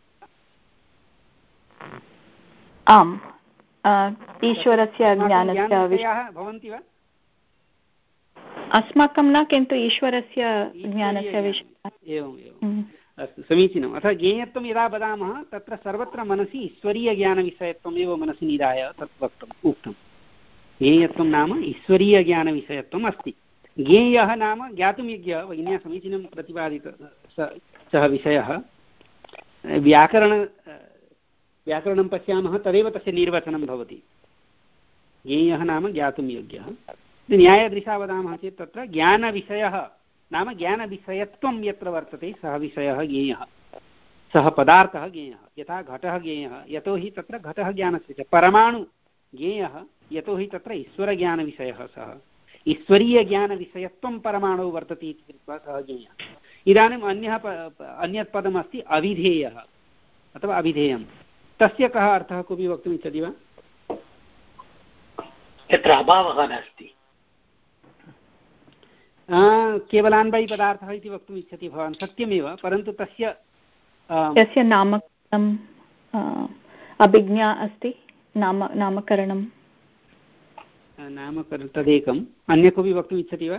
आम् ईश्वरस्य ज्ञानस्य विषयाः भवन्ति वा अस्माकं न किन्तु ईश्वरस्य ज्ञानस्य विषयः एवम् एवम् अस्तु समीचीनम् अथ ज्ञेयत्वं यदा वदामः तत्र सर्वत्र मनसि ईश्वरीयज्ञानविषयत्वमेव मनसि निधाय तत् वक्तुम् उक्तं ज्ञेयत्वं नाम ईश्वरीयज्ञानविषयत्वम् अस्ति ज्ञेयः नाम ज्ञातुं योग्यः भगिन्या समीचीनं प्रतिपादितः सः विषयः व्याकरण व्याकरणं पश्यामः तदेव तस्य निर्वचनं भवति ज्ञेयः नाम ज्ञातुं योग्यः न्यायदृशा वदामः चेत् तत्र ज्ञानविषयः नाम ज्ञानविषयत्वं यत्र वर्तते सः विषयः ज्ञेयः सः पदार्थः ज्ञेयः यथा घटः ज्ञेयः यतोहि तत्र घटः ज्ञानस्य च परमाणु ज्ञेयः यतोहि तत्र ईश्वरज्ञानविषयः सः ईश्वरीयज्ञानविषयत्वं परमाणुः वर्तते इति कृत्वा सः ज्ञेयः इदानीम् अन्यः अन्यत् पदमस्ति अविधेयः अथवा अविधेयं तस्य कः अर्थः कोऽपि वक्तुम् इच्छति वा यत्र अभावः नास्ति केवलान्वयिपदार्थः इति वक्तुम् इच्छति भवान् सत्यमेव परन्तु तस्य तस्य नामकरणम् अभिज्ञा अस्ति नाम नामकरणं नामकरणं तदेकम् अन्य कोऽपि वक्तुम् इच्छति वा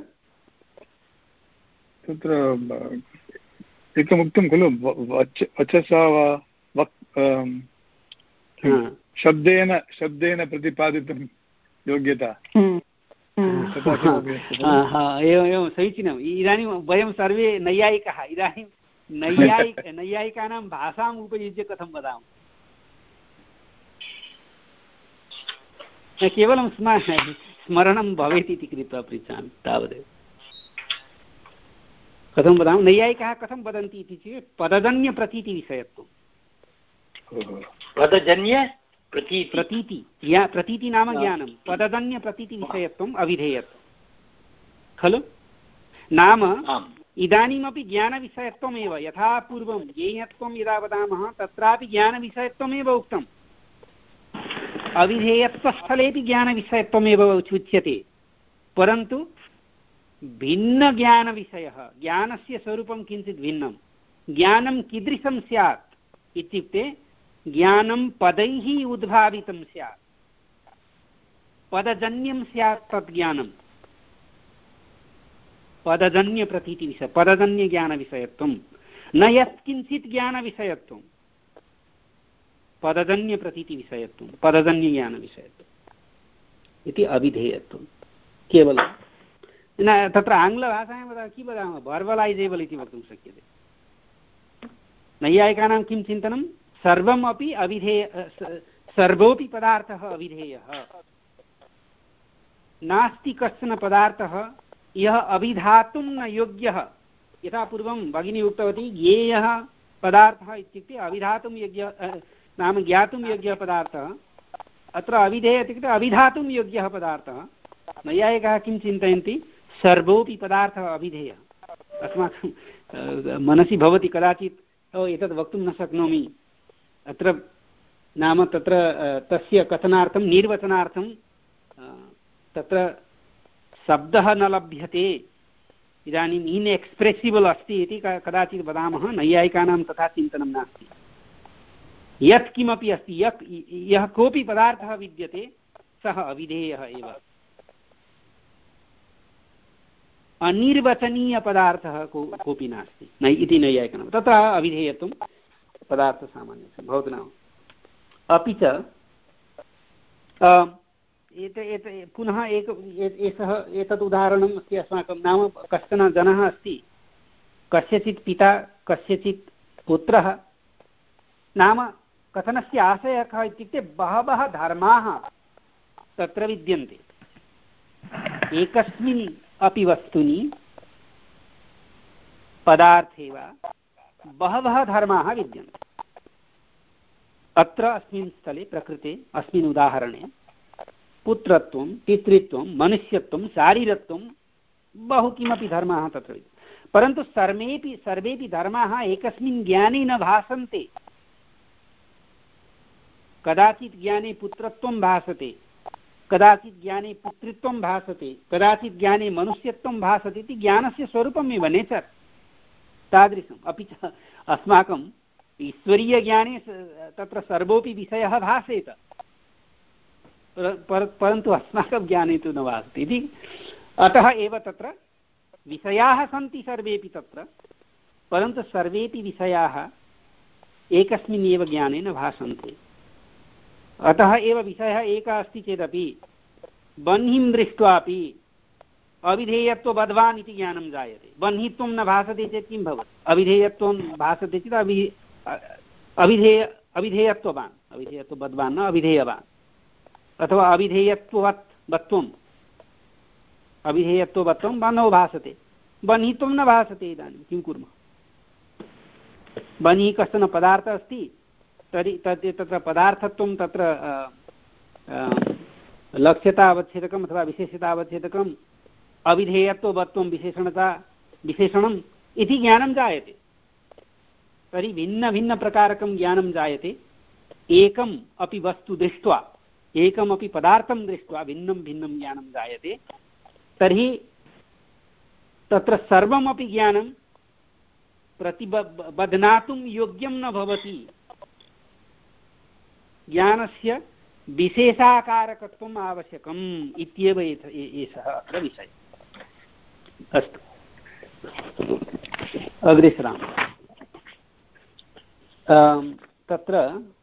तत्र एकमुक्तं खलु वचसा वा शब्देन शब्देन प्रतिपादितं योग्यता एवम् एवं समीचीनम् इदानीं वयं सर्वे नैयायिकाः इदानीं नैयायिक नैयायिकानां भाषाम् उपयुज्य कथं वदामः न केवलं स्म स्मरणं भवेत् इति कृत्वा पृच्छामि तावदेव कथं वदामः नैयायिकाः कथं वदन्ति इति चेत् पदजन्यप्रतीतिविषयत्वं पदजन्य प्रतीति प्रतीति या प्रतीति नाम ज्ञानं पदजन्यप्रतीतिविषयत्वम् अविधेयत्वं खलु नाम इदानीमपि ज्ञानविषयत्वमेव यथा पूर्वं ज्ञेयत्वं यदा वदामः तत्रापि ज्ञानविषयत्वमेव उक्तम् अविधेयत्वस्थलेपि ज्ञानविषयत्वमेव उच्यते परन्तु भिन्नज्ञानविषयः ज्ञानस्य स्वरूपं किञ्चित् भिन्नं ज्ञानं कीदृशं स्यात् इत्युक्ते ज्ञानं पदैः उद्भावितं स्यात् पदजन्यं स्यात् तद् ज्ञानं पदजन्यप्रतीतिविषय पदजन्यज्ञानविषयत्वं न यत्किञ्चित् ज्ञानविषयत्वं पदजन्यप्रतीतिविषयत्वं पदजन्यज्ञानविषयत्वम् इति अविधेयत्वं केवलं न तत्र आङ्ग्लभाषायां वदामः किं वदामः वर्बलैजेबल् इति वक्तुं शक्यते नैयायिकानां किं चिन्तनं सर्वमपि अविधेय सर्वोऽपि पदार्थः अविधेयः नास्ति कश्चन पदार्थः यः अभिधातुं न योग्यः यथा पूर्वं भगिनी उक्तवती ज्ञेयः पदार्थः इत्युक्ते अभिधातुं योग्यः नाम ज्ञातुं योग्यः पदार्थः अत्र अविधेयः इत्युक्ते अभिधातुं योग्यः पदार्थः नैयायिकाः किं चिन्तयन्ति सर्वोऽपि पदार्थः अविधेयः अस्माकं मनसि भवति कदाचित् ओ एतद् वक्तुं न शक्नोमि अत्र नाम तत्र तस्य कथनार्थं निर्वचनार्थं तत्र शब्दः न लभ्यते इदानीम् इन्एक्स्प्रेसिबल् अस्ति इति कदाचित् वदामः नैयायिकानां तथा चिन्तनं नास्ति यत् किमपि अस्ति यत् यः कोऽपि पदार्थः विद्यते सः अविधेयः एव अनिर्वचनीयपदार्थः को कोऽपि नास्ति नै इति नैयायिकानां तत्र अविधेयत्वं पदार्थसामान्यस्य भवतु नाम अपि च एत एत पुनः एक एषः एतत् उदाहरणम् अस्ति अस्माकं नाम कश्चन जनः अस्ति कस्यचित् पिता कस्यचित् पुत्रः नाम कथनस्य आशयः कः इत्युक्ते बहवः धर्माः तत्र विद्यन्ते एकस्मिन् अपि वस्तुनि पदार्थे वा बहवः धर्माः विद्यन्ते अत्र अस्मिन् स्थले प्रकृते अस्मिन् उदाहरणे पुत्रत्वं पितृत्वं मनुष्यत्वं शारीरत्वं बहु किमपि धर्माः तत्र विद्यन्ते परन्तु सर्वेपि सर्वेपि धर्माः एकस्मिन् ज्ञाने न भासन्ते कदाचित् ज्ञाने पुत्रत्वं भासते कदाचित् ज्ञाने पुत्रित्वं भासते कदाचित् ज्ञाने मनुष्यत्वं भासते इति ज्ञानस्य स्वरूपमेव नेचर् तादृशम् अपि च अस्माकं ईश्वरीयज्ञाने तत्र सर्वोऽपि विषयः भासेत पर, परन्तु अस्माकं ज्ञाने तु न भासते इति अतः एव तत्र विषयाः सन्ति सर्वेपि तत्र परन्तु सर्वेपि विषयाः एकस्मिन् एव ज्ञाने न भासन्ते अतः एव विषयः एकः अस्ति चेदपि बह्निं दृष्ट्वापि अविधेयत्वबद्धान् इति ज्ञानं जायते बह्नित्वं न भासते चेत् किं भवति अविधेयत्वं भासते चेत् अवि अविधेय अविधेयत्ववान् अविधेयत्वबद्धान् न अविधेयवान् अथवा अविधेयत्ववत् वत्वम् अविधेयत्ववत्वं न भासते बह्नित्वं न भासते इदानीं किं कुर्मः बह्निः कश्चन पदार्थः अस्ति तर्हि तत् तत्र पदार्थत्वं तत्र लक्ष्यतावच्छेदकम् अथवा विशेषतावच्छेदकम् अविधेयत्ववत्वं विशेषणता विशेषणम् इति ज्ञानं जायते तर्हि भिन्नभिन्नप्रकारकं ज्ञानं जायते एकम् अपि वस्तु दृष्ट्वा एकमपि पदार्थं दृष्ट्वा भिन्नं भिन्नं ज्ञानं जायते तर्हि तत्र सर्वमपि ज्ञानं प्रतिबध्नातुं योग्यं न भवति ज्ञानस्य विशेषाकारकत्वम् आवश्यकम् इत्येव एषः अत्र विषयः अस्तु अग्रे सरामः तत्र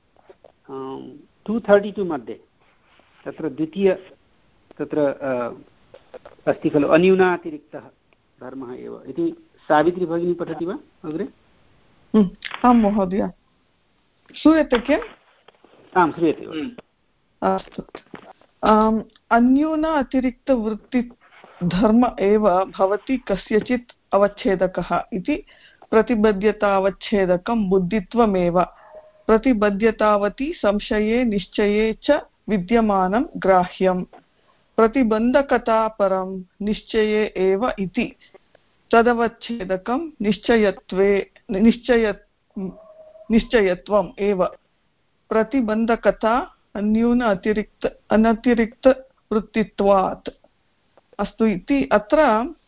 टु थर्टि टु मध्ये तत्र द्वितीय तत्र अस्ति खलु अन्यूनातिरिक्तः धर्मः एव इति सावित्री भगिनी पठति वा अग्रे आं महोदय श्रूयते किम् आं श्रूयते अस्तु अन्यून अतिरिक्तवृत्ति धर्म एव भवति कस्यचित् अवच्छेदकः इति प्रतिबद्ध्यतावच्छेदकं बुद्धित्वमेव प्रतिबद्ध्यतावति संशये निश्चये च विद्यमानं ग्राह्यं प्रतिबन्धकतापरं निश्चये एव इति तदवच्छेदकं निश्चयत्वे निश्चय निश्चयत्वम् एव प्रतिबन्धकता अन्यून अतिरिक्त अनतिरिक्तवृत्तित्वात् अस्तु इति अत्र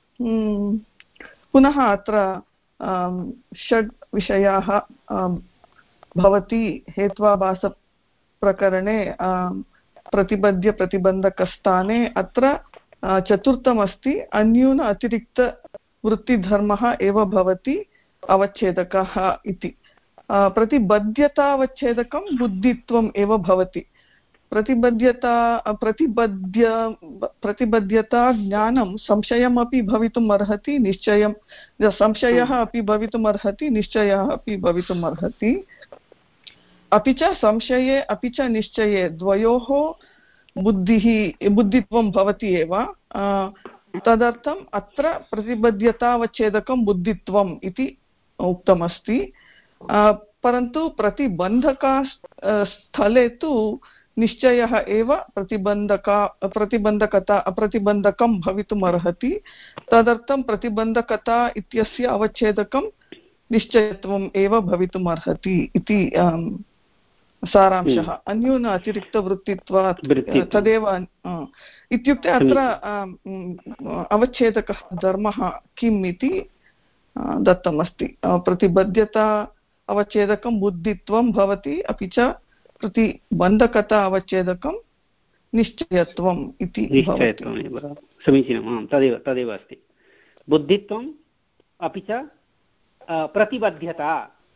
पुनः अत्र षड् विषयाः भवति हेत्वाभासप्रकरणे प्रतिबद्ध्य प्रतिबन्धकस्थाने अत्र चतुर्थमस्ति अन्यून अतिरिक्तवृत्तिधर्मः एव भवति अवच्छेदकः इति प्रतिबद्ध्यतावच्छेदकं बुद्धित्वम् एव भवति प्रतिबद्ध्यता प्रतिबद्ध्य प्रतिबद्ध्यता ज्ञानं संशयमपि भवितुम् अर्हति निश्चयं संशयः अपि भवितुम् अर्हति निश्चयः अपि भवितुम् अर्हति अपि च संशये अपि च निश्चये द्वयोः बुद्धिः बुद्धित्वं भवति एव तदर्थम् अत्र प्रतिबद्ध्यतावच्छेदकं बुद्धित्वम् इति उक्तमस्ति परन्तु प्रतिबन्धका स्थले तु निश्चयः एव प्रतिबन्धका प्रतिबन्धकता प्रतिबन्धकं भवितुम् अर्हति तदर्थं प्रतिबन्धकता इत्यस्य अवच्छेदकं निश्चयत्वम् एव भवितुम् अर्हति इति सारांशः अन्यून अतिरिक्तवृत्तित्वात् तदेव इत्युक्ते अत्र अवच्छेदकः धर्मः किम् इति दत्तमस्ति प्रतिबद्ध्यता अवच्छेदकं बुद्धित्वं भवति अपि च प्रतिबन्धकता अवच्छेदकं निश्चयत्वम् इति निश्चयत्वमेव समीचीनम् आं तदेव तदेव अस्ति बुद्धित्वम् अपि च प्रतिबद्धता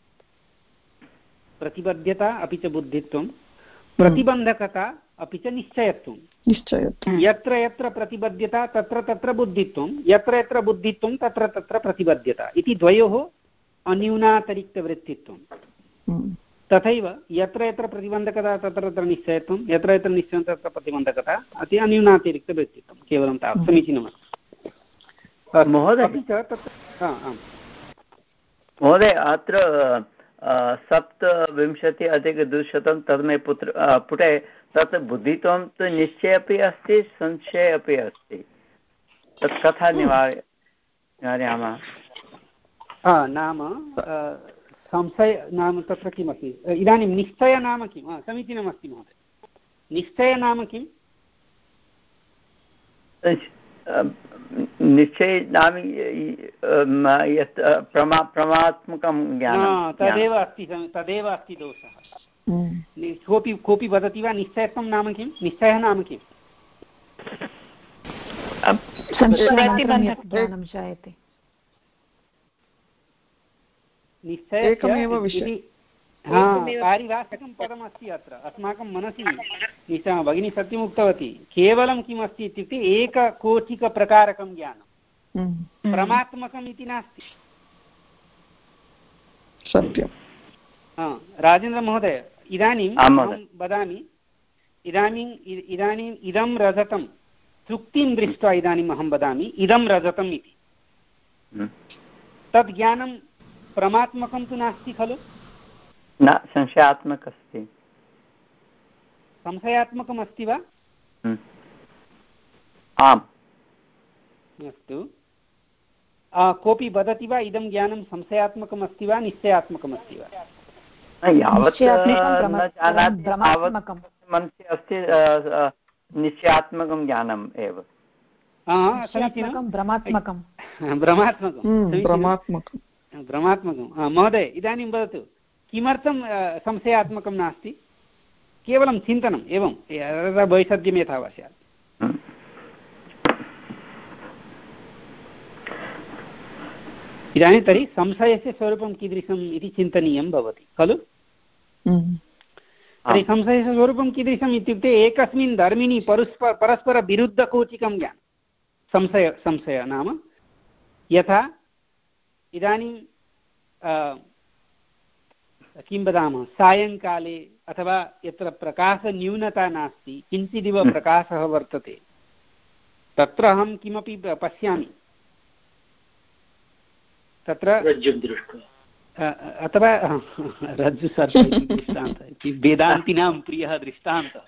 प्रतिबद्धता अपि च बुद्धित्वं प्रतिबन्धकता अपि च निश्चयत्वं निश्चयत्वं यत्र यत्र प्रतिबद्धता तत्र तत्र बुद्धित्वं यत्र यत्र बुद्धित्वं तत्र तत्र प्रतिबद्धता इति द्वयोः अन्यूनातिरिक्तवृत्तित्वं तथैव यत्र यत्र प्रतिबन्धकता तत्र तत्र निश्चयत्वं यत्र यत्र निश्चयं तत्र प्रतिबन्धकता अति अन्यूनातिरिक्तवृत्तित्वं केवलं तावत् समीचीनमस्ति महोदय महोदय अत्र सप्तविंशति अधिकद्विशतं तन्मे पुत्र पुटे तत् बुद्धित्वं तु निश्चय अपि अस्ति संशय अपि अस्ति तत् कथा निवार्य निवारयामः नाम संशय नाम तत्र किमस्ति इदानीं निश्चय नाम किं समीचीनमस्ति महोदय निश्चय नाम किम् निश्चय नाम यत् प्रमा प्रमात्मकं ज्ञानं तदेव अस्ति तदेव अस्ति दोषः कोऽपि कोऽपि वदति वा निश्चयत्वं नाम किं निश्चयः नाम किम् निश्चय पारिभाषिकं पदमस्ति अत्र अस्माकं मनसि निश्चयः भगिनी सत्यम् उक्तवती केवलं किमस्ति इत्युक्ते एककोटिकप्रकारकं ज्ञानं परमात्मकम् इति नास्ति सत्यं राजेन्द्रमहोदय इदानीम् अहं वदामि इदानीम् इदानीम् इदं रजतं तृप्तिं दृष्ट्वा इदानीम् अहं वदामि इदं रजतम् इति तद् ज्ञानं परमात्मकं तु नास्ति खलु न संशयात्मक अस्ति संशयात्मकम् अस्ति वा आम् अस्तु कोऽपि वदति वा इदं ज्ञानं संशयात्मकम् अस्ति वा निश्चयात्मकम् अस्ति वा यावत् न जानाति तावत् मनसि अस्ति निश्चयात्मकं ज्ञानम् एव समीचीनं भ्रमात्मकं भ्रमात्मकं भ्रमात्मकं महोदय इदानीं वदतु किमर्थं संशयात्मकं नास्ति केवलं चिन्तनम् एवं वैषद्यं यथा वा स्यात् इदानीं तर्हि संशयस्य स्वरूपं कीदृशम् इति चिन्तनीयं भवति खलु तर्हि संशयस्य स्वरूपं कीदृशम् इत्युक्ते एकस्मिन् धर्मिणि परस्पर परस्परविरुद्धकोटिकं ज्ञानं संशय संशय नाम यथा इदानीं किं वदामः सायङ्काले अथवा यत्र प्रकाशन्यूनता नास्ति किञ्चिदिव प्रकाशः वर्तते तत्र अहं किमपि पश्यामि तत्र अथवा रज्जु सर्प इति दृष्टान्तः इति वेदान्तिनां प्रियः दृष्टान्तः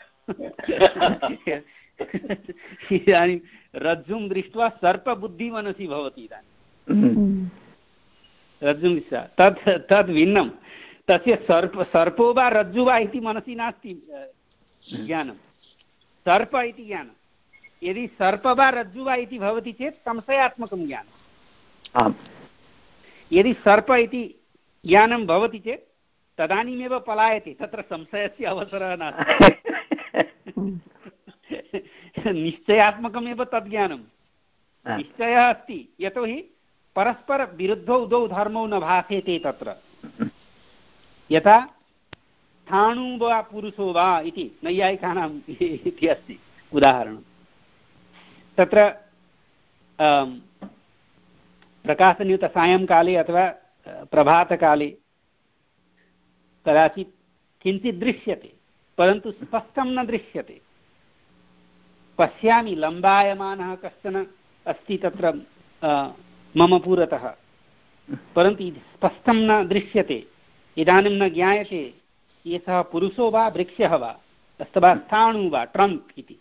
इदानीं रज्जुं दृष्ट्वा सर्पबुद्धिः मनसि भवति इदानीं रज्जुं दृष्ट्वा तत् तद् भिन्नं तस्य सर्प सर्पो वा रज्जु वा इति मनसि नास्ति ज्ञानं सर्प इति ज्ञानं यदि सर्प वा रज्जु वा इति भवति चेत् संशयात्मकं ज्ञानं यदि सर्प इति ज्ञानं भवति चेत् तदानीमेव पलायते तत्र संशयस्य अवसरः नास्ति निश्चयात्मकमेव तद् ज्ञानं निश्चयः अस्ति यतोहि परस्परविरुद्धौ द्वौ धर्मौ न भासेते तत्र यथा स्थाणु वा पुरुषो वा इति नैयायिकानाम् इति अस्ति उदाहरणं तत्र प्रकाशन्युतसायंकाले अथवा प्रभातकाले कदाचित् किञ्चित् दृश्यते परन्तु स्पष्टं न दृश्यते पश्यामि लम्बायमानः कश्चन अस्ति तत्र मम पुरतः परन्तु स्पष्टं न दृश्यते इदानीं न ज्ञायते एषः पुरुषो वा वृक्षः वा अथवा स्थाणु वा ट्रङ्क् इति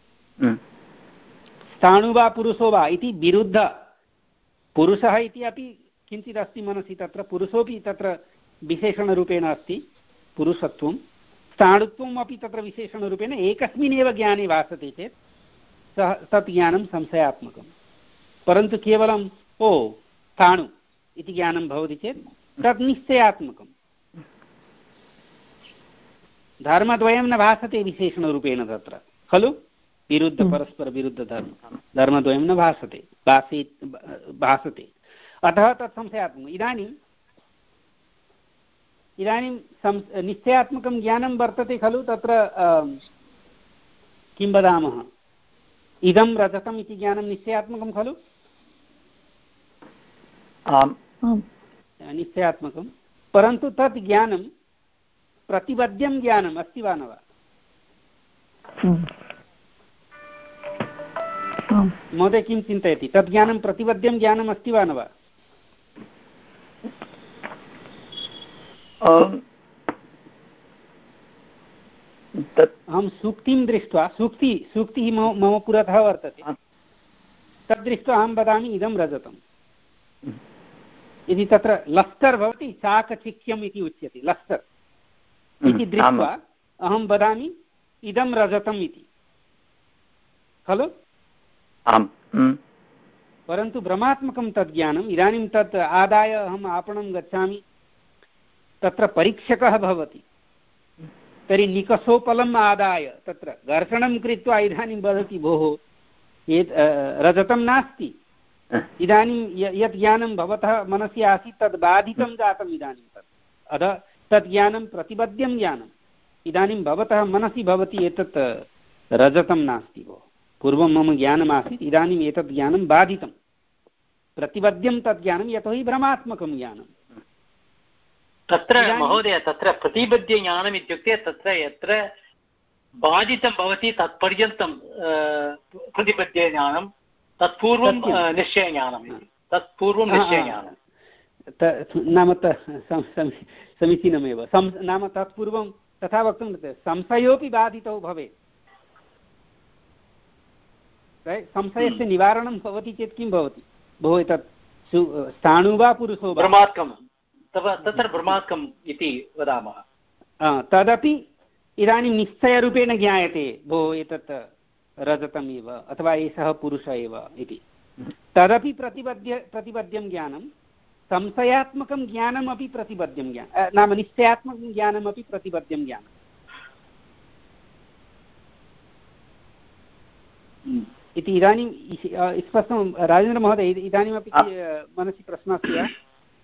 स्थाणु वा पुरुषो वा इति विरुद्ध पुरुषः इति अपि किञ्चित् अस्ति मनसि तत्र पुरुषोऽपि तत्र विशेषणरूपेण अस्ति पुरुषत्वं स्थाणुत्वम् अपि तत्र विशेषणरूपेण एकस्मिन्नेव ज्ञाने भासते चेत् सः तत् ज्ञानं संशयात्मकं परन्तु केवलं ओ स्थाणु इति ज्ञानं भवति चेत् तत् निश्चयात्मकं धर्मद्वयं न भासते विशेषणरूपेण तत्र खलु विरुद्ध परस्परविरुद्धधर्म धर्मद्वयं न भासते भासे भासते अतः तत् संशयात्मकम्। इदानीम् इदानीं निश्चयात्मकं ज्ञानं वर्तते खलु तत्र किं वदामः इदं रजतम् इति ज्ञानं निश्चयात्मकं खलु निश्चयात्मकं परन्तु तत् ज्ञानं प्रतिपद्यं ज्ञानम् अस्ति वा न वा महोदय किं चिन्तयति तत् ज्ञानं प्रतिपद्यं ज्ञानम् अस्ति वा न वा अहं सूक्तिं दृष्ट्वा सूक्ति सूक्तिः मम पुरतः वर्तते तद् दृष्ट्वा अहं वदामि इदं रजतम् यदि तत्र लस्टर् भवति चाकचिक्यम् इति उच्यते लस्टर् इति दृष्ट्वा अहं वदामि इदं रजतम् इति खलु परन्तु भ्रमात्मकं तद् ज्ञानम् इदानीं तत् आदाय अहम् आपणं गच्छामि तत्र परीक्षकः भवति तर्हि निकषोपलम् आदाय तत्र घर्षणं कृत्वा इदानीं वदति भोः एतत् रजतं नास्ति इदानीं यत् ज्ञानं भवतः मनसि आसीत् तद् बाधितं जातम् इदानीं तत् अतः तत् ज्ञानं प्रतिपद्यं ज्ञानम् इदानीं भवतः मनसि भवति एतत् रजतं नास्ति भोः पूर्वं मम ज्ञानमासीत् इदानीम् एतत् ज्ञानं बाधितं प्रतिपद्यं तत् ज्ञानं यतोहि भ्रमात्मकं ज्ञानं तत्र महोदय तत्र प्रतिबद्धज्ञानम् इत्युक्ते तत्र यत्र बाधितं भवति तत्पर्यन्तं प्रतिबद्धज्ञानं तत्पूर्वं निश्चयज्ञानं तत्पूर्वं निश्चयज्ञानं नाम समीचीनमेव नाम तत्पूर्वं तथा वक्तुं संशयोऽपि बाधितौ भवेत् संशयस्य निवारणं भवति चेत् किं भवति भो एतत् स्थाणु वा पुरुषो वा भ्रमात्मकं तत्र भ्रमात्मकम् इति वदामः तदपि इदानीं निश्चयरूपेण ज्ञायते भो एतत् रजतम् एव अथवा एषः पुरुषः एव इति तदपि प्रतिपद्य प्रतिपद्यं ज्ञानं संशयात्मकं ज्ञानमपि प्रतिपद्यं ज्ञानं नाम निश्चयात्मकं ज्ञानमपि प्रतिपद्यं ज्ञानम् इति इदानीं स्पष्टं राजेन्द्रमहोदय इदानीमपि मनसि प्रश्नः अस्ति वा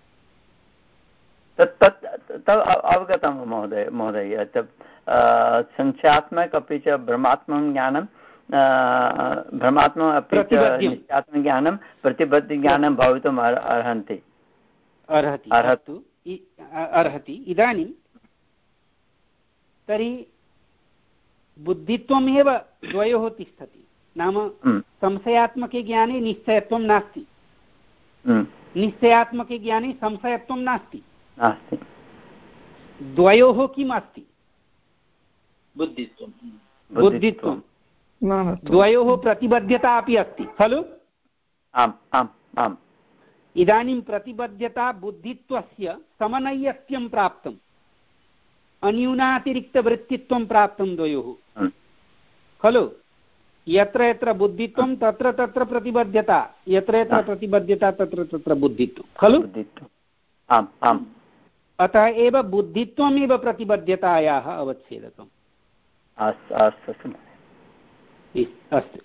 तत् तत् तत् अवगतं महोदय महोदय संख्यात्मक अपि च भ्रमात्मकं ज्ञानं भ्रमात्मक अपि च निश्चयात्मज्ञानं प्रतिबद्धज्ञानं भवितुम् अर्हन्ति अर्हति अर्हति इदानीं तर्हि बुद्धित्वमेव द्वयोः तिष्ठति नाम संशयात्मके ज्ञाने निश्चयत्वं नास्ति निश्चयात्मके ज्ञाने संशयत्वं नास्ति नास्ति द्वयोः किम् अस्ति बुद्धित्वं बुद्धित्वं द्वयोः प्रतिबद्धता अपि अस्ति खलु आम् आम् आम् इदानीं प्रतिबद्धता बुद्धित्वस्य समनय्यत्वं प्राप्तम् अन्यूनातिरिक्तवृत्तित्वं प्राप्तं द्वयोः खलु यत्र यत्र बुद्धित्वं तत्र तत्र प्रतिबद्धता यत्र यत्र प्रतिबद्धता तत्र तत्र बुद्धित्वं खलु आम् आम् अतः एव बुद्धित्वमेव प्रतिबद्धतायाः अवच्छेदकम् अस्तु अस्तु अस्तु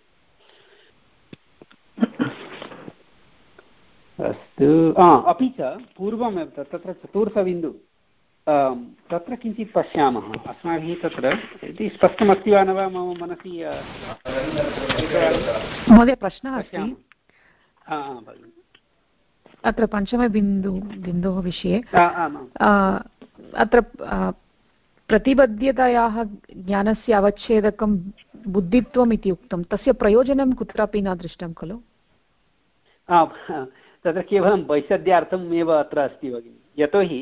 अस्तु अपि च पूर्वमेव तत्र चतुर्थबिन्दु तत्र किञ्चित् पश्यामः अस्माभिः तत्र इति स्पष्टमस्ति वा न वा मम मनसि महोदय प्रश्नः अस्ति अत्र पञ्चमबिन्दु बिन्दोः विषये अत्र प्रतिबद्धतायाः ज्ञानस्य अवच्छेदकं बुद्धित्वम् इति उक्तं तस्य प्रयोजनं कुत्रापि न दृष्टं खलु तत्र केवलं वैषद्यार्थम् एव अत्र अस्ति भगिनि यतोहि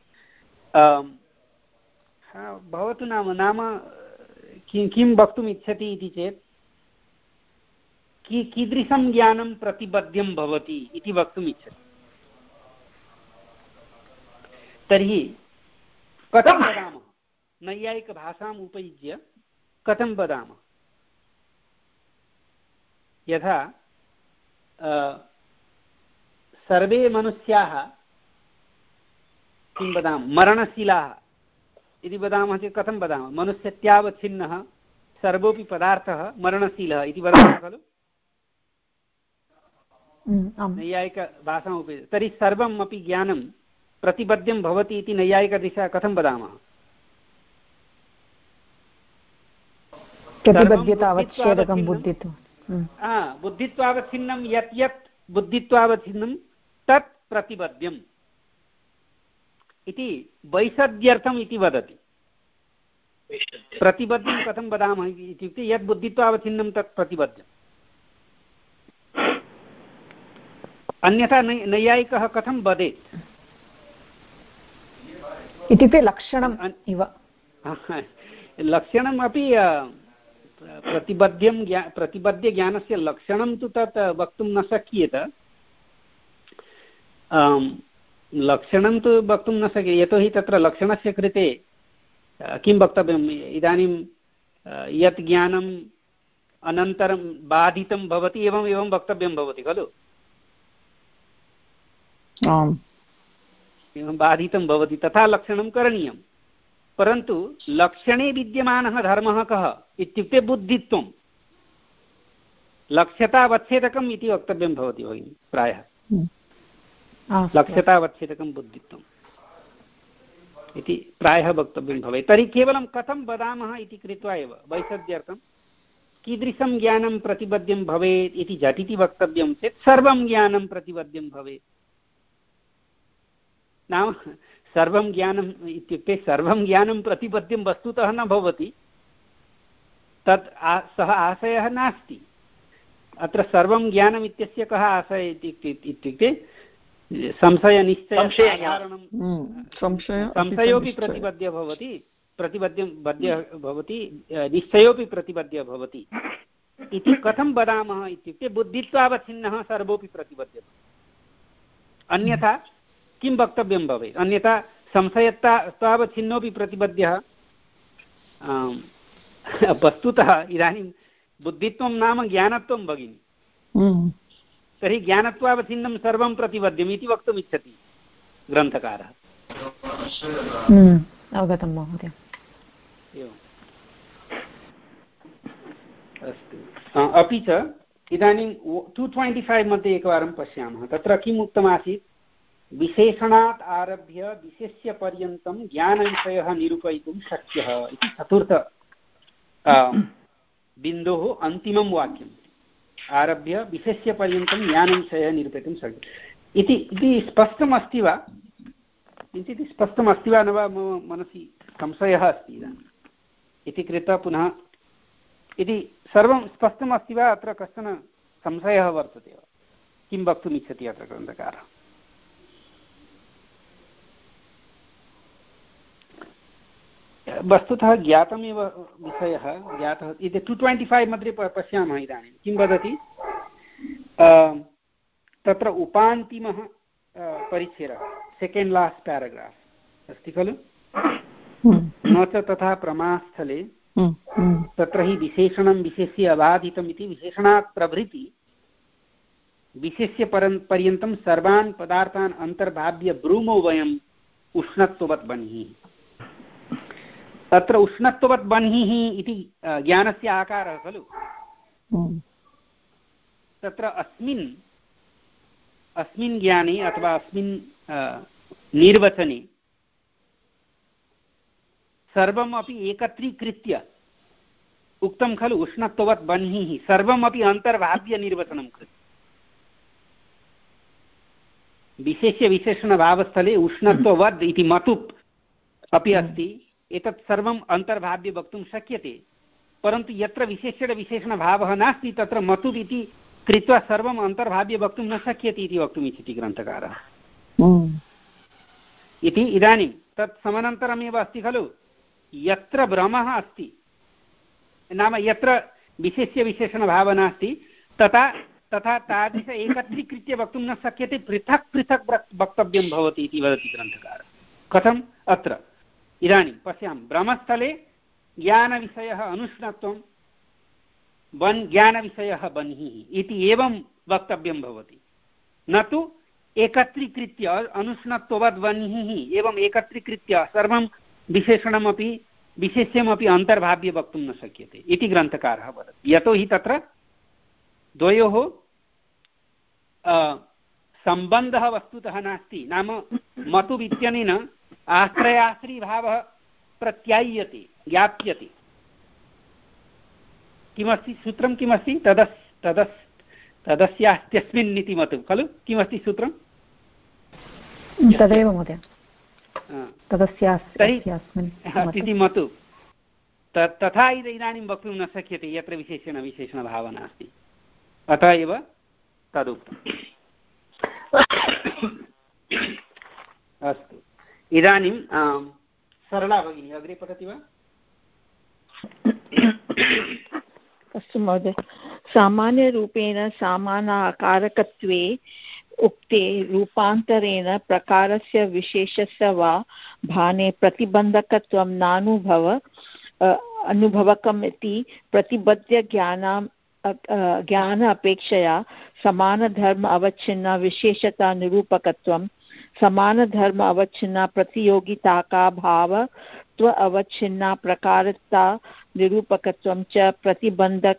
भवतु नाम नाम किं किं वक्तुम् इच्छति इति चेत् कि कीदृशं ज्ञानं प्रतिबद्धं भवति इति वक्तुम् इच्छति तर्हि कथं वदामः नैयायिकभाषाम् उपयुज्य कथं वदामः यथा सर्वे मनुष्याः किं वदामः मरणशीलाः इति वदामः चेत् कथं वदामः मनुष्यत्यावच्छिन्नः सर्वोऽपि पदार्थः मरणशीलः इति वदामः खलु, नैयायिकभाषाम् उपयुज्य। तर्हि सर्वम् अपि ज्ञानं प्रतिबद्धं भवति इति नैयायिकदिशा कथं वदामः? बुद्धित्वावच्छिन्नं यत् यत् बुद्धित्वावच्छिन्नं तत् प्रतिबद्धम् इति वैसद्यर्थम् इति वदति। प्रतिबद्धं कथं वदामः इत्युक्ते यत् बुद्धित्वावच्छिन्नं तत् प्रतिबद्धम्। अन्यथा नैयायिकः कथं वदेत्? इत्युक्ते लक्षणम् इव। लक्षणम् अपि प्रतिबद्धं ज्ञा प्रतिबद्ध ज्ञानस्य लक्षणं तु तत् वक्तुं न शक्येत। लक्षणं तु वक्तुं न शक्यते, यतोहि तत्र लक्षणस्य कृते किं वक्तव्यम्? इदानीं यत् ज्ञानम् अनन्तरं बाधितं भवति एवम् एवं वक्तव्यं भवति खलु, एवं बाधितं भवति तथा लक्षणं करणीयं। परन्तु लक्षणे विद्यमानः धर्मः कः इत्युक्ते बुद्धित्वं। लक्ष्यतावच्छेदकम् इति वक्तव्यं भवति भगिनि प्रायः, लक्ष्यतावच्छेदकं बुद्धित्वम् इति प्रायः वक्तव्यं भवेत्। तर्हि केवलं कथं वदामः इति कृत्वा एव वैसद्यर्थं कीदृशं ज्ञानं प्रतिबद्धं भवेत् इति झटिति वक्तव्यं चेत् सर्वं ज्ञानं प्रतिबद्धं भवेत्। नाम सर्वं ज्ञानम् इत्युक्ते सर्वं ज्ञानं प्रतिबद्धं वस्तुतः न भवति, तत् सः आशयः नास्ति। अत्र सर्वं ज्ञानम् इत्यस्य कः आशयः इत्युक्ते संशयनिश्चय संशयोऽपि प्रतिबद्ध भवति, प्रतिबद्धं बद्ध भवति, निश्चयोऽपि प्रतिबद्ध भवति इति कथं वदामः इत्युक्ते बुद्धित्वावच्छिन्नः सर्वोऽपि प्रतिबद्ध। अन्यथा किं वक्तव्यं भवेत्? अन्यथा संशयत्वावच्छिन्नोऽपि प्रतिबद्धः। वस्तुतः इदानीं बुद्धित्वं नाम ज्ञानत्वं भगिनि, तर्हि ज्ञानत्वावच्छिन्नं सर्वं प्रतिबद्धम् इति वक्तुम् इच्छति ग्रन्थकारः। अवगतं महोदय। एवम् अस्तु। अपि च इदानीं टु ट्वेण्टि फैव् मध्ये एकवारं पश्यामः। तत्र किम् उक्तमासीत्? विशेषणात् आरभ्य विशेष्यपर्यन्तं ज्ञानविषयः निरूपयितुं शक्यः इति चतुर्थ बिन्दोः अन्तिमं वाक्यम्। आरभ्य विशेष्यपर्यन्तं ज्ञानविषयः निरूपयितुं शक्यः इति इति स्पष्टमस्ति वा? किञ्चित् स्पष्टमस्ति वा न वा? मम मनसि संशयः अस्ति इदानीम् इति कृत्वा पुनः यदि सर्वं स्पष्टमस्ति वा, अत्र कश्चन संशयः वर्तते वा? किं वक्तुम् इच्छति अत्र ग्रन्थकारः? वस्तुतः ज्ञातमेव विषयः ज्ञातः इति टु ट्वेण्टि फैव् मध्ये पश्यामः। इदानीं किं वदति? तत्र उपान्तिमः परिच्छेदः, सेकेण्ड् लास्ट् पेराग्राफ् अस्ति खलु। न च तथा प्रमास्थले तत्र हि विशेषणं विशेष्य अबाधितम् इति विशेषणात् प्रभृति विशेष्य पर्यन्तं सर्वान् पदार्थान् अन्तर्भाव्य ब्रूमो वयम् उष्णत्ववत् बन्हिः। तत्र उष्णत्ववत् बन्हिः इति ज्ञानस्य आकारः खलु। तत्र अस्मिन् अस्मिन् ज्ञाने अथवा अस्मिन् निर्वचने सर्वमपि एकत्रीकृत्य उक्तं खलु। उष्णत्ववत् बन्हिः सर्वमपि अन्तर्भाव्य निर्वचनं कृतं। विशेष्य विशेषणभावस्थले उष्णत्ववद् इति मतुप् अपि अस्ति। एतत् सर्वम् अन्तर्भाव्य वक्तुं शक्यते, परन्तु यत्र विशेषण विशेषणभावः नास्ति तत्र मतुप् इति कृत्वा सर्वम् अन्तर्भाव्य वक्तुं न शक्यते इति वक्तुम् इच्छति ग्रन्थकारः। इति इदानीं तत् समनन्तरमेव अस्ति खलु। यत्र भ्रमः अस्ति, नाम यत्र विशेष्य विशेषणभावः नास्ति, तथा तथा तादृश एकत्रीकृत्य वक्तुं न शक्यते, पृथक् पृथक् वक्तव्यं भवति इति वदति ग्रन्थकारः। कथम्? अत्र इदानीं पश्यामः। ब्रह्मस्थले ज्ञानविषयः अनुष्णत्वं, वन् ज्ञानविषयः बन्हिः इति एवं वक्तव्यं भवति, न तु एकत्रीकृत्य अनुष्णत्ववद् बन्हिः एवम् एकत्रीकृत्य सर्वं विशेषणमपि विशेष्यमपि अन्तर्भाव्य वक्तुं न शक्यते इति ग्रन्थकारः वदति। यतोहि तत्र द्वयोः सम्बन्धः वस्तुतः नास्ति। नाम मतु इत्यनेन आश्रयाश्रीभावः प्रत्याय्यते, ज्ञाप्यते। किमस्ति सूत्रं? किमस्ति? तदस् तदस् तदस्यास्त्यस्मिन् इति मतु खलु। किमस्ति सूत्रं? तदेव महोदय, तदस्यास्मिन् इति मतु। तथा इदानीं वक्तुं न शक्यते यत्र विशेषण विशेषणभावः नास्ति। अतः एव तदुक्तम्। अस्तु, इदानीं सरला भगिनी अग्रे पठति वा? अस्तु महोदय। सामान्यरूपेण समानाकारकत्वे उक्ते रूपान्तरेण प्रकारस्य विशेषस्य वा भाने प्रतिबन्धकत्वं नानुभव अनुभवकम् इति प्रतिबद्धज्ञानाम् ज्ञान अपेक्षया समानधर्म अवच्छिन्ना विशेषता निरूपकत्वं समानधर्म अवच्छिन्ना प्रतियोगिताका भावत्व अवच्छिन्ना प्रकारता निरूपकत्वं च प्रतिबन्धक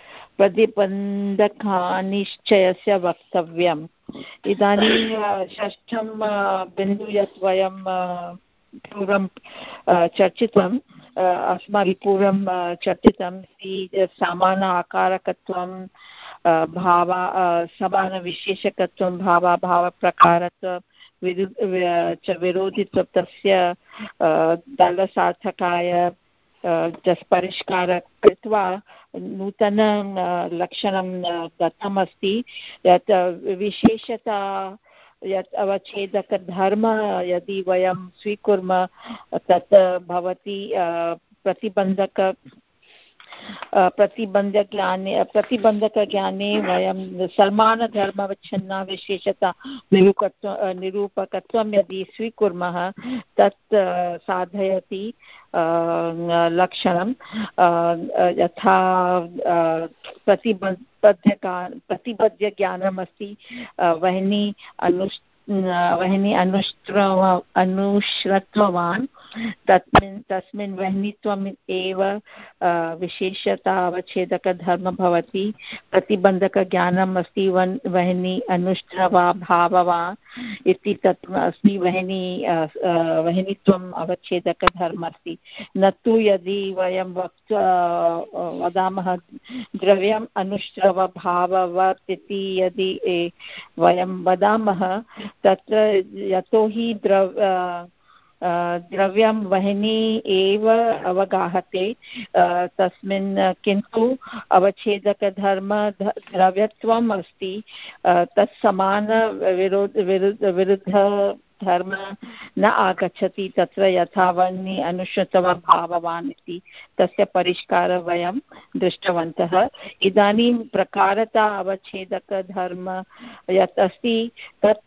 प्रतिबन्धकानिश्चयस्य वक्तव्यम्। इदानीं षष्ठं बिन्दु यत् वयं पूर्वं चर्चितम् अस्माभिः पूर्वं चर्चितं समान आकारकत्वं भाव समानविशेषकत्वं भावाभावप्रकारत्व विरु च विरोधित्व तस्य दलसार्थकाय परिष्कारः कृत्वा नूतन लक्षणं दत्तमस्ति यत् विशेषता यत् अवच्छेदकधर्म यदि वयं स्वीकुर्मः तत् भवति प्रतिबन्धक प्रतिबन्धज्ञाने प्रतिबन्धकज्ञाने वयं समानधर्मवच्छिन्ना विशेषता निरूपकत्व निरूपकत्वं यदि स्वीकुर्मः तत् साधयति लक्षणं यथा प्रतिबद्धका प्रतिबद्धज्ञानमस्ति वह्नि अनुष् वह्नि अनुश्रव अनुश्रत्ववान् तस्मिन् तस्मिन् वह्नित्वम् एव विशेषता अवच्छेदकधर्म भवति। प्रतिबन्धकज्ञानम् अस्ति वन् वह्नि अनुश्रवा भाववान् इति तत् अस्मि वह्नि वह्नित्वम् अवच्छेदकधर्म अस्ति। न तु यदि वयं वक्त वदामः द्रव्यम् अनुश्रवभाववत् इति यदि वयं वदामः तत्र यतोहि द्रव द्रव्यं वह्नि एव अवगाहते तस्मिन् किन्तु अवच्छेदकधर्म द्रव्यत्वम् अस्ति तत् समान विरोध विरुद्ध विरुद्ध धर्म न आगच्छति तत्र यथा वह्नि अनुश्रुतः भाववान् इति तस्य परिष्कारः वयं दृष्टवन्तः। इदानीं प्रकारता अवच्छेदकधर्म यत् अस्ति तत्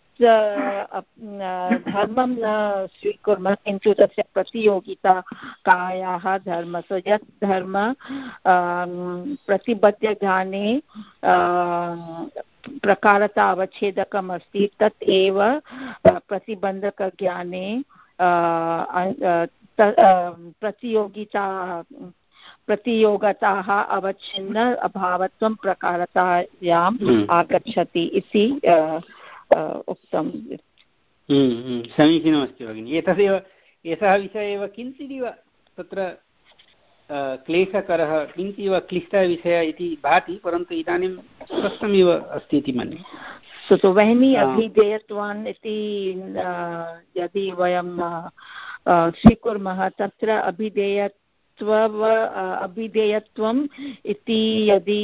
धर्मं न स्वीकुर्मः किन्तु तस्य प्रतियोगितायाः धर्म सो यत् धर्म प्रतिबद्धज्ञाने प्रकारता अवच्छेदकम् अस्ति तत् एव प्रतिबन्धकज्ञाने प्रतियोगिता प्रतियोगिताः अवच्छिन्न अभावत्वं प्रकारतायाम् आगच्छति इति उक्तम्। समीचीनमस्ति भगिनि। एतदेव एषः विषयः एव किञ्चिदिव तत्र क्लेशकरः किञ्चिदिव क्लिष्टः विषयः इति भाति परन्तु इदानीं स्पष्टमिव अस्ति इति मन्ये। सो वह्नि अभिधेयत्वान् इति यदि वयं स्वीकुर्मः तत्र अभिधेयत्व अभिधेयत्वम् इति यदि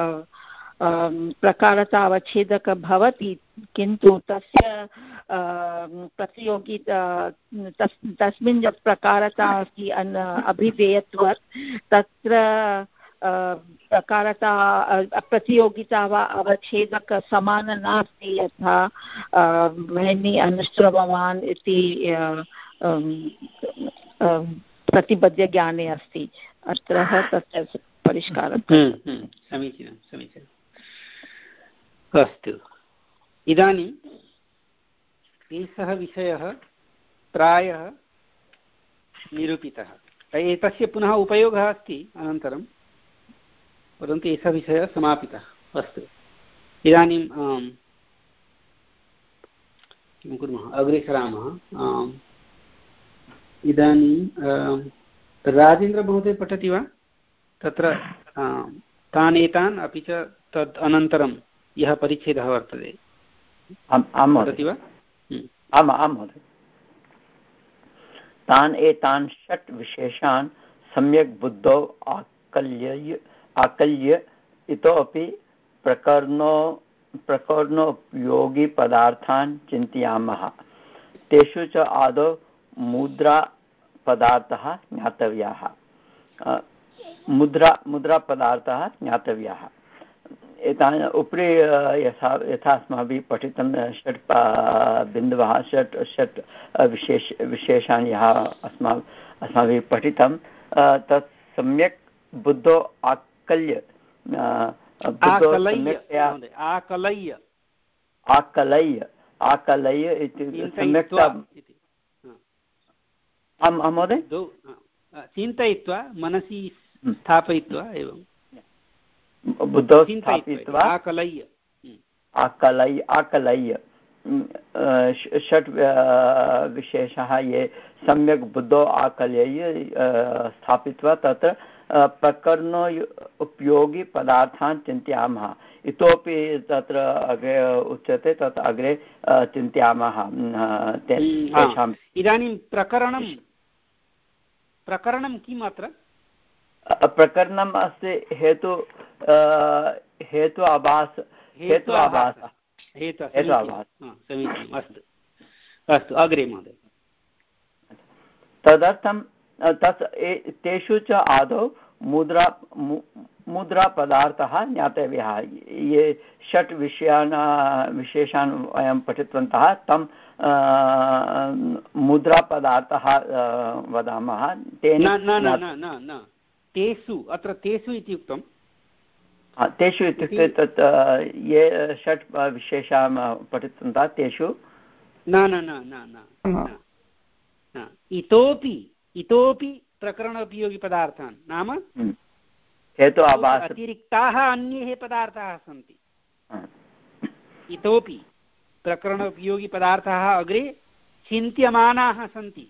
प्रकारता अवच्छेदक भवति किन्तु तस्य प्रतियोगिता तस् तस्मिन् यत् प्रकारता अस्ति अभिधेयत्वात् तत्र प्रकारता प्रतियोगिता वा अवच्छेदक समान नास्ति यथा वह्नि अनुश्रववान् इति प्रतिबद्धज्ञाने अस्ति। अत्र तस्य परिष्कारः। समीचीनं समीचीनम्। अस्तु, इदानीम् एषः विषयः प्रायः निरूपितः। एतस्य पुनः उपयोगः अस्ति अनन्तरं, परन्तु एषः विषयः समापितः। अस्तु, इदानीं किं कुर्मः, अग्रे सरामः। इदानीं राजेन्द्रमहोदय पठति वा तत्र तान् एतान्, अपि च तद् अनन्तरं यः परिच्छेदः वर्तते, पठति वा? आम् आं महोदय। तान् एतान् षट् विशेषान् सम्यक् बुद्धौ आकल्य आकल्य इतोपि प्रकरणो प्रकरणोपयोगिपदार्थान् चिन्तयामः। तेषु च आदौ मुद्रापदार्थः ज्ञातव्याः। मुद्रा मुद्रापदार्थः ज्ञातव्याः। एतान् उपरि यथा यथा अस्माभिः पठितं षट् बिन्दवः, षट् षट् विशेष विशेषान् यः अस्मा अस्माभिः पठितं तत् सम्यक् बुद्धौ आकल्य आकलय्य आकलय्य आकलय्य इति सम्यक्। आम् आं महोदय, चिन्तयित्वा मनसि स्थापयित्वा एवं बुद्धौ स्थापयित्वा आकलय्य आकलय्य आकलय्य षट् विशेषाः ये सम्यक् बुद्धौ आकलय्य स्थापित्वा तत्र प्रकरणो उपयोगी पदार्थान् चिन्तयामः। इतोपि तत्र अग्रे उच्यते, तत् अग्रे चिन्तयामः तेषाम्। इदानीं प्रकरणं प्रकरणं किम् अत्र? प्रकरणम् अस्ति हेतु हेतु आभास हेतु आभास हेतु आभास। समीचीनम्, अस्तु अस्तु, अग्रे महोदय। तदर्थं तत् तेषु च आदौ मुद्रा मुद्रापदार्थः ज्ञातव्यः। ये षट् विषयान् विशेषान् वयं पठितवन्तः, तं मुद्रापदार्थः वदामः। तेन तेषु, अत्र तेषु इति उक्तं। तेषु इत्युक्ते तत् ये षट् विशेषान् पठितवन्तः तेषु न न न न इतोपि इतोपि प्रकरणोपयोगिपदार्थान्, नाम हेतु आभास अतिरिक्ताः अन्ये पदार्थाः सन्ति। इतोपि प्रकरणोपयोगिपदार्थाः अग्रे चिन्त्यमानाः सन्ति।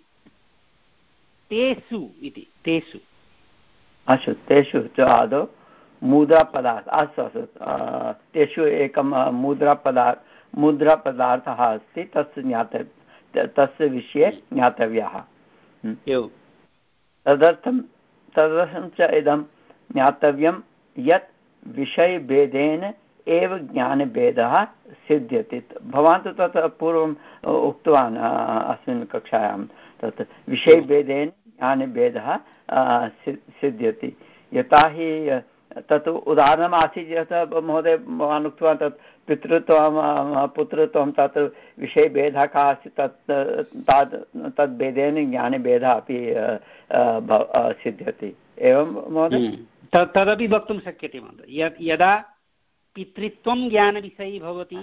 तेषु इति तेषु अस्तु, तेषु च आदौ मुद्रापदार्थ अस्तु अस्तु तेषु एकं मुद्रापदार्थ मुद्रापदार्थः अस्ति, तस्य ज्ञात तस्य विषये ज्ञातव्यः। तदर्थं तदर्थं च इदं ज्ञातव्यं यत् विषयभेदेन एव ज्ञानभेदः सिद्ध्यति। भवान् तु तत् पूर्वम् उक्तवान् अस्मिन् कक्षायां, तत् विषयभेदेन ज्ञानभेदः सिद्ध्यति। यथा हि तत् उदाहरणम् आसीत् यथा महोदय भवान् उक्तवान्, तत् पितृत्वं पुत्रत्वं तत्र विषयभेदः कः अस्ति, तत् तद् तद्भेदेन ज्ञानभेदः अपि सिद्ध्यति। एवं महोदय तदपि वक्तुं शक्यते महोदय। यदा पितृत्वं ज्ञानविषयी भवति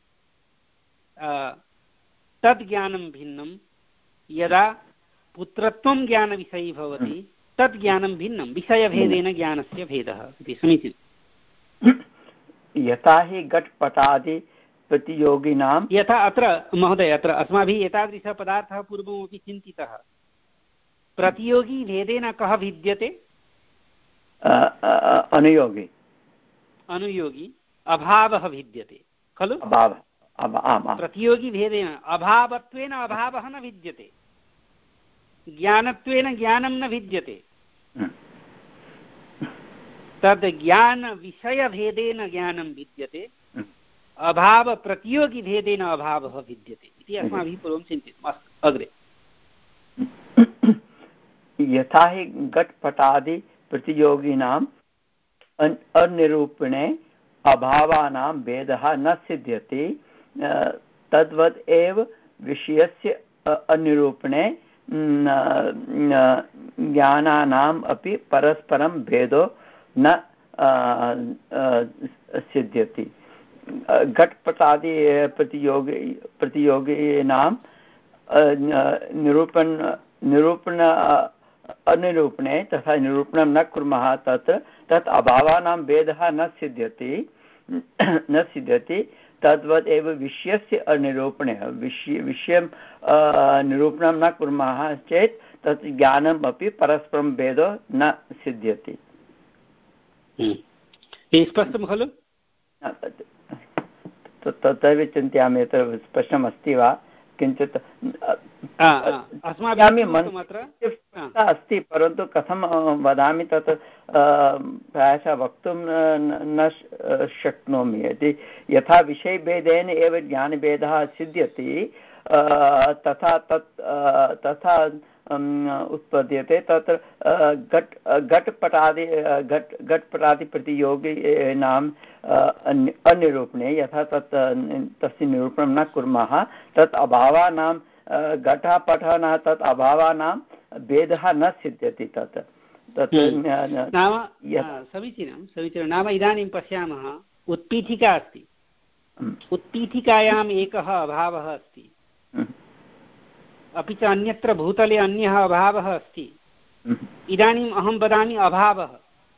तद् ज्ञानं भिन्नं, यदा पुत्रत्वं ज्ञानविषयी भवति तद् ज्ञानं भिन्नं, विषयभेदेन ज्ञानस्य भेदः इति। समीचीनं। यथा हि घटपटादि प्रतियोगिनां, यथा अत्र महोदय अत्र अस्माभिः एतादृशः पदार्थः पूर्वमपि चिन्तितः। प्रतियोगी भेदेन कः भिद्यते? अनुयोगी अनुयोगी अभावः भिद्यते खलु? प्रतियोगी भेदेन अभावत्वेन अभावः न भिद्यते, ज्ञानत्वेन ज्ञानं न भिद्यते। तद् ज्ञान विषयभेदेन ज्ञानं भिद्यते, अभाव प्रतियोगी भेदेन अभावः भिद्यते इति अस्माभिः पूर्वं चिन्तितम्। अस्तु, अग्रे। यथा हि घटपटादि प्रतियोगिनाम् अनिरूपणे अभावानां भेदः न सिद्ध्यति, तद्वत् एव विषयस्य अनिरूपणे ज्ञानानाम् अपि परस्परं भेदो न सिद्ध्यति। घटपटादि प्रतियोगी प्रतियोगिनां निरूपण निरूपण अनिरूपणे तथा निरूपणं न कुर्मः तत्र तत् अभावानां भेदः न सिद्ध्यति न सिद्ध्यति तद्वत् एव विषयस्य अनिरूपणे विषय विषयं निरूपणं न कुर्मः चेत् तत् ज्ञानम् अपि परस्परं भेदो न सिद्ध्यति। स्पष्टं खलु? तथैव चिन्तयामि यत् स्पष्टमस्ति वा किञ्चित् अस्ति परन्तु कथं वदामि तत् प्रायशः वक्तुं न शक्नोमि यदि यथा विषयभेदेन एव ज्ञानभेदः सिद्ध्यति तथा तत् तथा उत्पद्यते तत्र घट् घट्पटादि घट् घट्पटादिप्रतियोगिनाम् अनिरूपणे यथा तत् तस्य निरूपणं न कुर्मः तत् अभावानां घटपटः तत् अभावानां भेदः न सिद्ध्यति तत् तत् नाम समीचीनं समीचीनं नाम इदानीं पश्यामः उत्पीठिका अस्ति उत्पीठिकायाम् एकः अभावः अस्ति अपि च अन्यत्र भूतले अन्यः अभावः अस्ति। इदानीम् अहं वदामि अभावः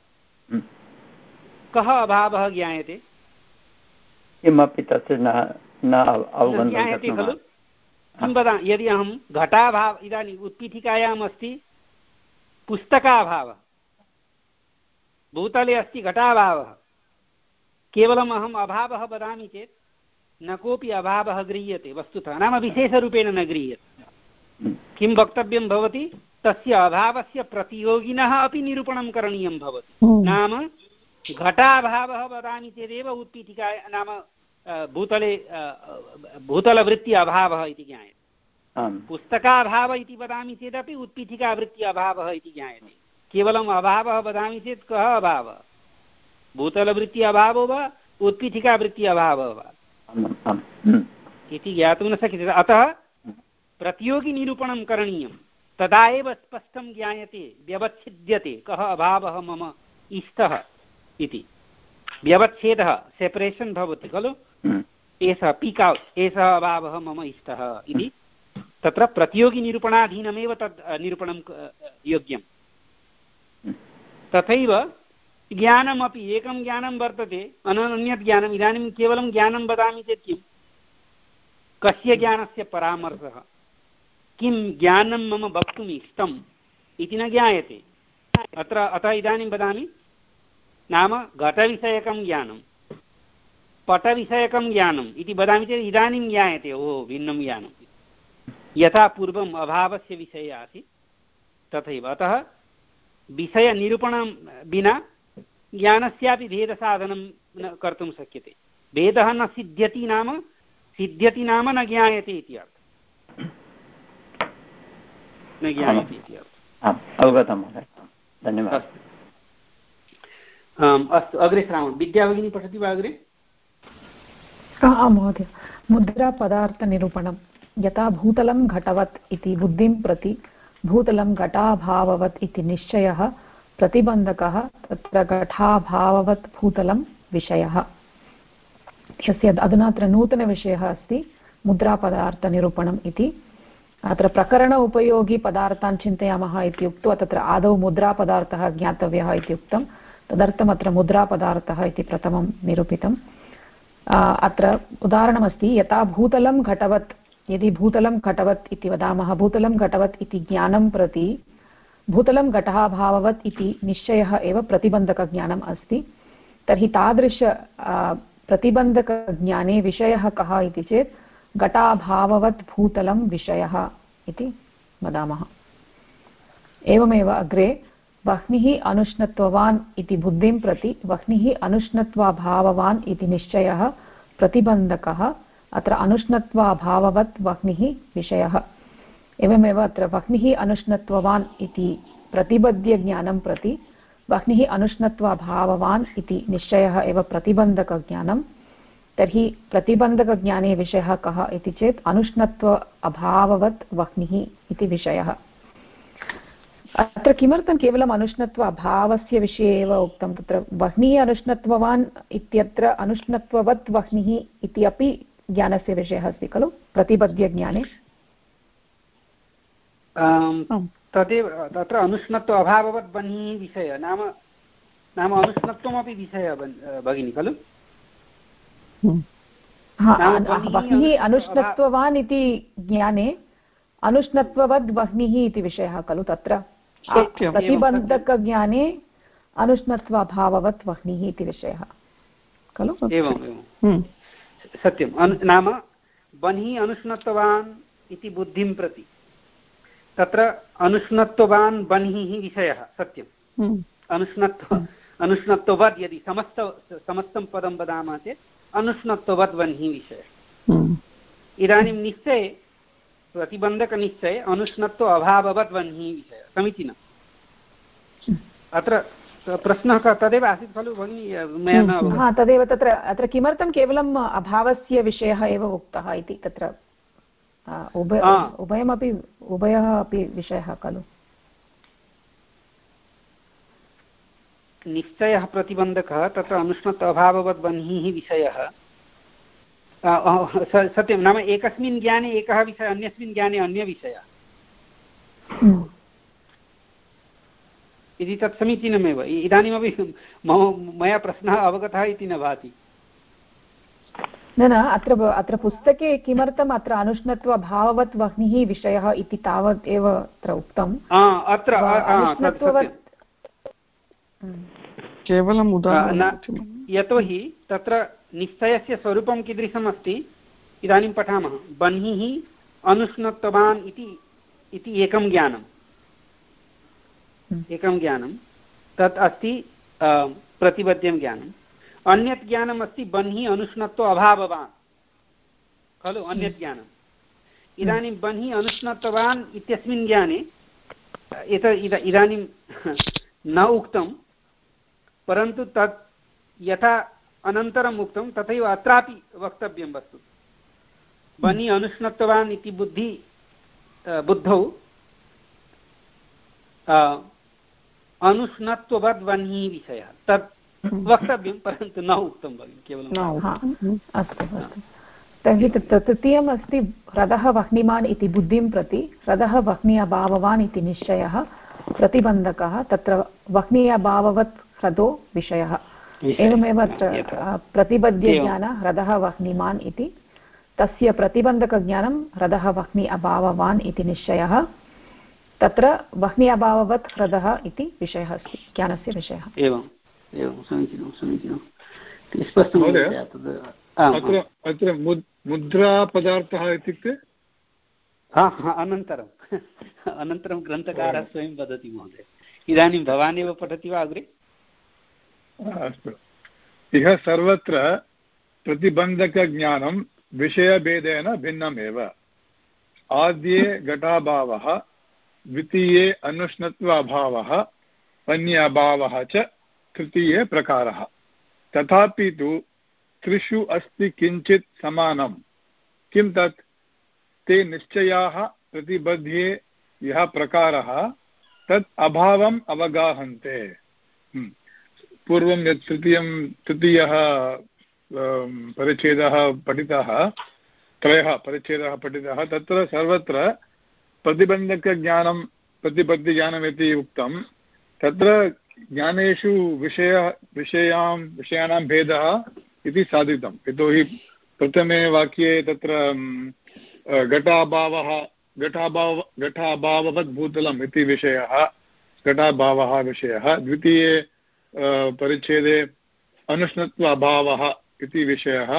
कः अभावः ज्ञायते? किमपि तत्र न ज्ञायते खलु? किं वदामि यदि अहं घटाभाव इदानीम् उत्पीठिकायाम् अस्ति पुस्तकाभावः भूतले अस्ति घटाभावः केवलम् अहम् अभावः वदामि चेत् न कोऽपि अभावः गृह्यते वस्तुतः नाम विशेषरूपेण न गृह्यते। किं वक्तव्यं भवति तस्य अभावस्य प्रतियोगिनः अपि निरूपणं करणीयं भवति। नाम घटाभावः वदामि चेदेव उत्पीठिका नाम भूतले भूतलवृत्ति अभावः इति ज्ञायते। पुस्तकाभावः इति वदामि चेदपि उत्पीठिकावृत्ति अभावः इति ज्ञायते। केवलम् अभावः वदामि चेत् कः अभावः भूतलवृत्ति अभावो वा उत्पीठिकावृत्ति अभावः वा इति ज्ञातुं न शक्यते। अतः प्रतियोगिनिरूपणं करणीयं तदा एव स्पष्टं ज्ञायते व्यवच्छिद्यते कः अभावः मम इष्टः इति। व्यवच्छेदः सेपरेशन् भवति खलु एषः पीक् औट् एषः अभावः मम इष्टः इति तत्र प्रतियोगिनिरूपणाधीनमेव तद् निरूपणं योग्यं। तथैव ज्ञानमपि एकं ज्ञानं वर्तते अन्यत् ज्ञानम्। इदानीं केवलं ज्ञानं वदामि चेत् किं कस्य ज्ञानस्य परामर्शः किं ज्ञानं मम वक्तुम् इष्टम् इति न ज्ञायते अत्र। अतः इदानीं वदामि नाम घटविषयकं ज्ञानं पटविषयकं ज्ञानम् इति वदामि चेत् इदानीं ज्ञायते ओ भिन्नं ज्ञानं यथा पूर्वम् अभावस्य विषये आसीत् तथैव। अतः विषयनिरूपणं विना ज्ञानस्यापि भेदसाधनं न कर्तुं शक्यते। भेदः न सिद्ध्यति नाम सिद्ध्यति नाम न ज्ञायते इति अर्थः न ज्ञायते इति अर्थः। अवगतं महोदय धन्यवादः। अस्तु अग्रे श्रावण विद्या भगिनी पठति वा अग्रे? आम् महोदय। मुद्रापदार्थनिरूपणं यथा भूतलं घटवत् इति बुद्धिं प्रति भूतलं घटाभाववत् इति निश्चयः प्रतिबन्धकः तत्र घटाभाववत् भूतलं विषयः। यस्य अधुना अत्र नूतनविषयः अस्ति मुद्रापदार्थनिरूपणम् इति। अत्र प्रकरण उपयोगी पदार्थान् चिन्तयामः इति उक्त्वा तत्र आदौ मुद्रापदार्थः ज्ञातव्यः इति उक्तं। तदर्थम् अत्र मुद्रापदार्थः इति प्रथमं निरूपितम्। अत्र उदाहरणमस्ति यथा भूतलं घटवत् यदि भूतलं घटवत् इति वदामः भूतलं घटवत् इति ज्ञानं प्रति भूतलं घटः भाववत् इति निश्चयः एव प्रतिबन्धकज्ञानम् अस्ति। तर्हि तादृश प्रतिबन्धकज्ञाने विषयः कः इति चेत् घटाभाववत् भूतलं विषयः इति वदामः। एवमेव अग्रे वह्निः अनुष्णत्ववान् इति बुद्धिं प्रति वह्निः अनुष्णत्वाभाववान् इति निश्चयः प्रतिबन्धकः अत्र अनुष्णत्वाभाववत् वह्निः विषयः। एवमेव अत्र वह्निः अनुष्णत्ववान् इति प्रतिबद्ध्यज्ञानं प्रति वह्निः अनुष्णत्वाभाववान् इति निश्चयः एव प्रतिबन्धकज्ञानं। तर्हि प्रतिबन्धकज्ञाने विषयः कः इति चेत् अनुष्णत्व अभाववत् वह्निः इति विषयः। अत्र किमर्थं केवलम् अनुष्णत्व अभावस्य विषये एव उक्तं? तत्र वह्निः अनुष्णत्ववान् इत्यत्र अनुष्णत्ववत् वह्निः इति अपि ज्ञानस्य विषयः अस्ति खलु प्रतिबद्ध्यज्ञाने। तदेव तत्र अनुष्णत्व अभाववत् बह्निः विषय नाम नाम अनुष्णत्वमपि विषयः भगिनी खलु वह्निः अनुष्णत्ववान् इति ज्ञाने अनुष्णत्ववद् वह्निः इति विषयः खलु तत्र प्रतिबन्धकज्ञाने अनुष्णत्वाभाववत् वह्निः इति विषयः खलु एवम् एवं सत्यं नाम बह्निः अनुष्णत्ववान् इति बुद्धिं प्रति तत्र अनुष्णत्ववान् बह्निः विषयः सत्यम् अनुष्णत्व अनुष्णत्ववद् यदि समस्त समस्तं पदं वदामः चेत् अनुष्णत्ववद् बह्निः विषयः इदानीं निश्चये प्रतिबन्धकनिश्चये अनुष्णत्व अभाववद् बह्निः विषयः समीचीनम् अत्र प्रश्नः तदेव आसीत् खलु भगिनी मया न हा तदेव तत्र अत्र किमर्थं केवलम् अभावस्य विषयः एव उक्तः इति तत्र उभय उभयमपि उभयः अपि विषयः खलु निश्चयः प्रतिबन्धकः तत्र अनुष्णत्व अभाववद् बह्निः विषयः सत्यं नाम एकस्मिन् ज्ञाने एकः विषयः अन्यस्मिन् ज्ञाने अन्यविषयः इति तत् समीचीनमेव इदानीमपि मम मया प्रश्नः अवगतः इति न भाति न न अत्र अत्र पुस्तके किमर्थम् अत्र अनुष्णत्व भाववत् वह्निः विषयः इति तावत् एव अत्र उक्तम् अत्र केवलम् उदाहरणं यतोहि तत्र निश्चयस्य स्वरूपं कीदृशम् अस्ति इदानीं पठामः बह्निः अनुष्णत्ववान् इति एकं ज्ञानम् एकं ज्ञानं तत् अस्ति प्रतिपद्यं ज्ञानम् अन्यत् ज्ञानम् अस्ति बह्निः अनुष्णत्व अभाववान् खलु अन्यत् ज्ञानम् इदानीं बह्निः अनुष्णत्ववान् इत्यस्मिन् ज्ञाने एतत् इदानीं न उक्तं परन्तु तत् यथा अनन्तरम् उक्तं तथैव अत्रापि वक्तव्यं वस्तु बह्निः अनुष्णत्ववान् इति बुद्धि बुद्धौ अनुष्णत्ववद् बह्निः विषयः तत् वक्तव्यं परन्तु न उक्तं भगिनि केवलं अस्तु अस्तु तर्हि तृतीयम् अस्ति ह्रदः वह्निमान् इति बुद्धिं प्रति ह्रदः वह्नि अभाववान् इति निश्चयः प्रतिबन्धकः तत्र वह्नि अभाववत् ह्रदो विषयः एवमेव प्रतिबद्ध्यज्ञान ह्रदः वह्निमान् इति तस्य प्रतिबन्धकज्ञानं ह्रदः वह्नि अभाववान् इति निश्चयः तत्र वह्नि अभाववत् ह्रदः इति विषयः अस्ति ज्ञानस्य विषयः एवं एवं समीचीनं समीचीनं अत्र अत्र मुद्रापदार्थः इत्युक्ते अनन्तरम् अनन्तरं ग्रन्थकारः स्वयं वदति महोदय इदानीं भवान् एव पठति वा अग्रे अस्तु इह सर्वत्र प्रतिबन्धकज्ञानं विषयभेदेन भिन्नमेव आद्ये घटाभावः द्वितीये अनुष्णत्व अभावः अन्य अभावः च तृतीये प्रकारः तथापि तु त्रिषु अस्ति किञ्चित् समानं किं तत् ते निश्चयाः प्रतिबध्ये यः प्रकारः तत् अभावम् अवगाहन्ते पूर्वं यत् तृतीयं तृतीयः परिच्छेदः पठितः त्रयः परिच्छेदः पठितः तत्र सर्वत्र प्रतिबन्धकज्ञानं प्रतिबद्धज्ञानमिति उक्तं तत्र ज्ञानेषु विषय विषयां विषयाणां भेदः इति साधितं यतोहि प्रथमे वाक्ये तत्र घटाभावः घटाभाव घटाभाववद् भूतलम् इति विषयः घटाभावः विषयः द्वितीये परिच्छेदे अनुष्णत्व अभावः इति विषयः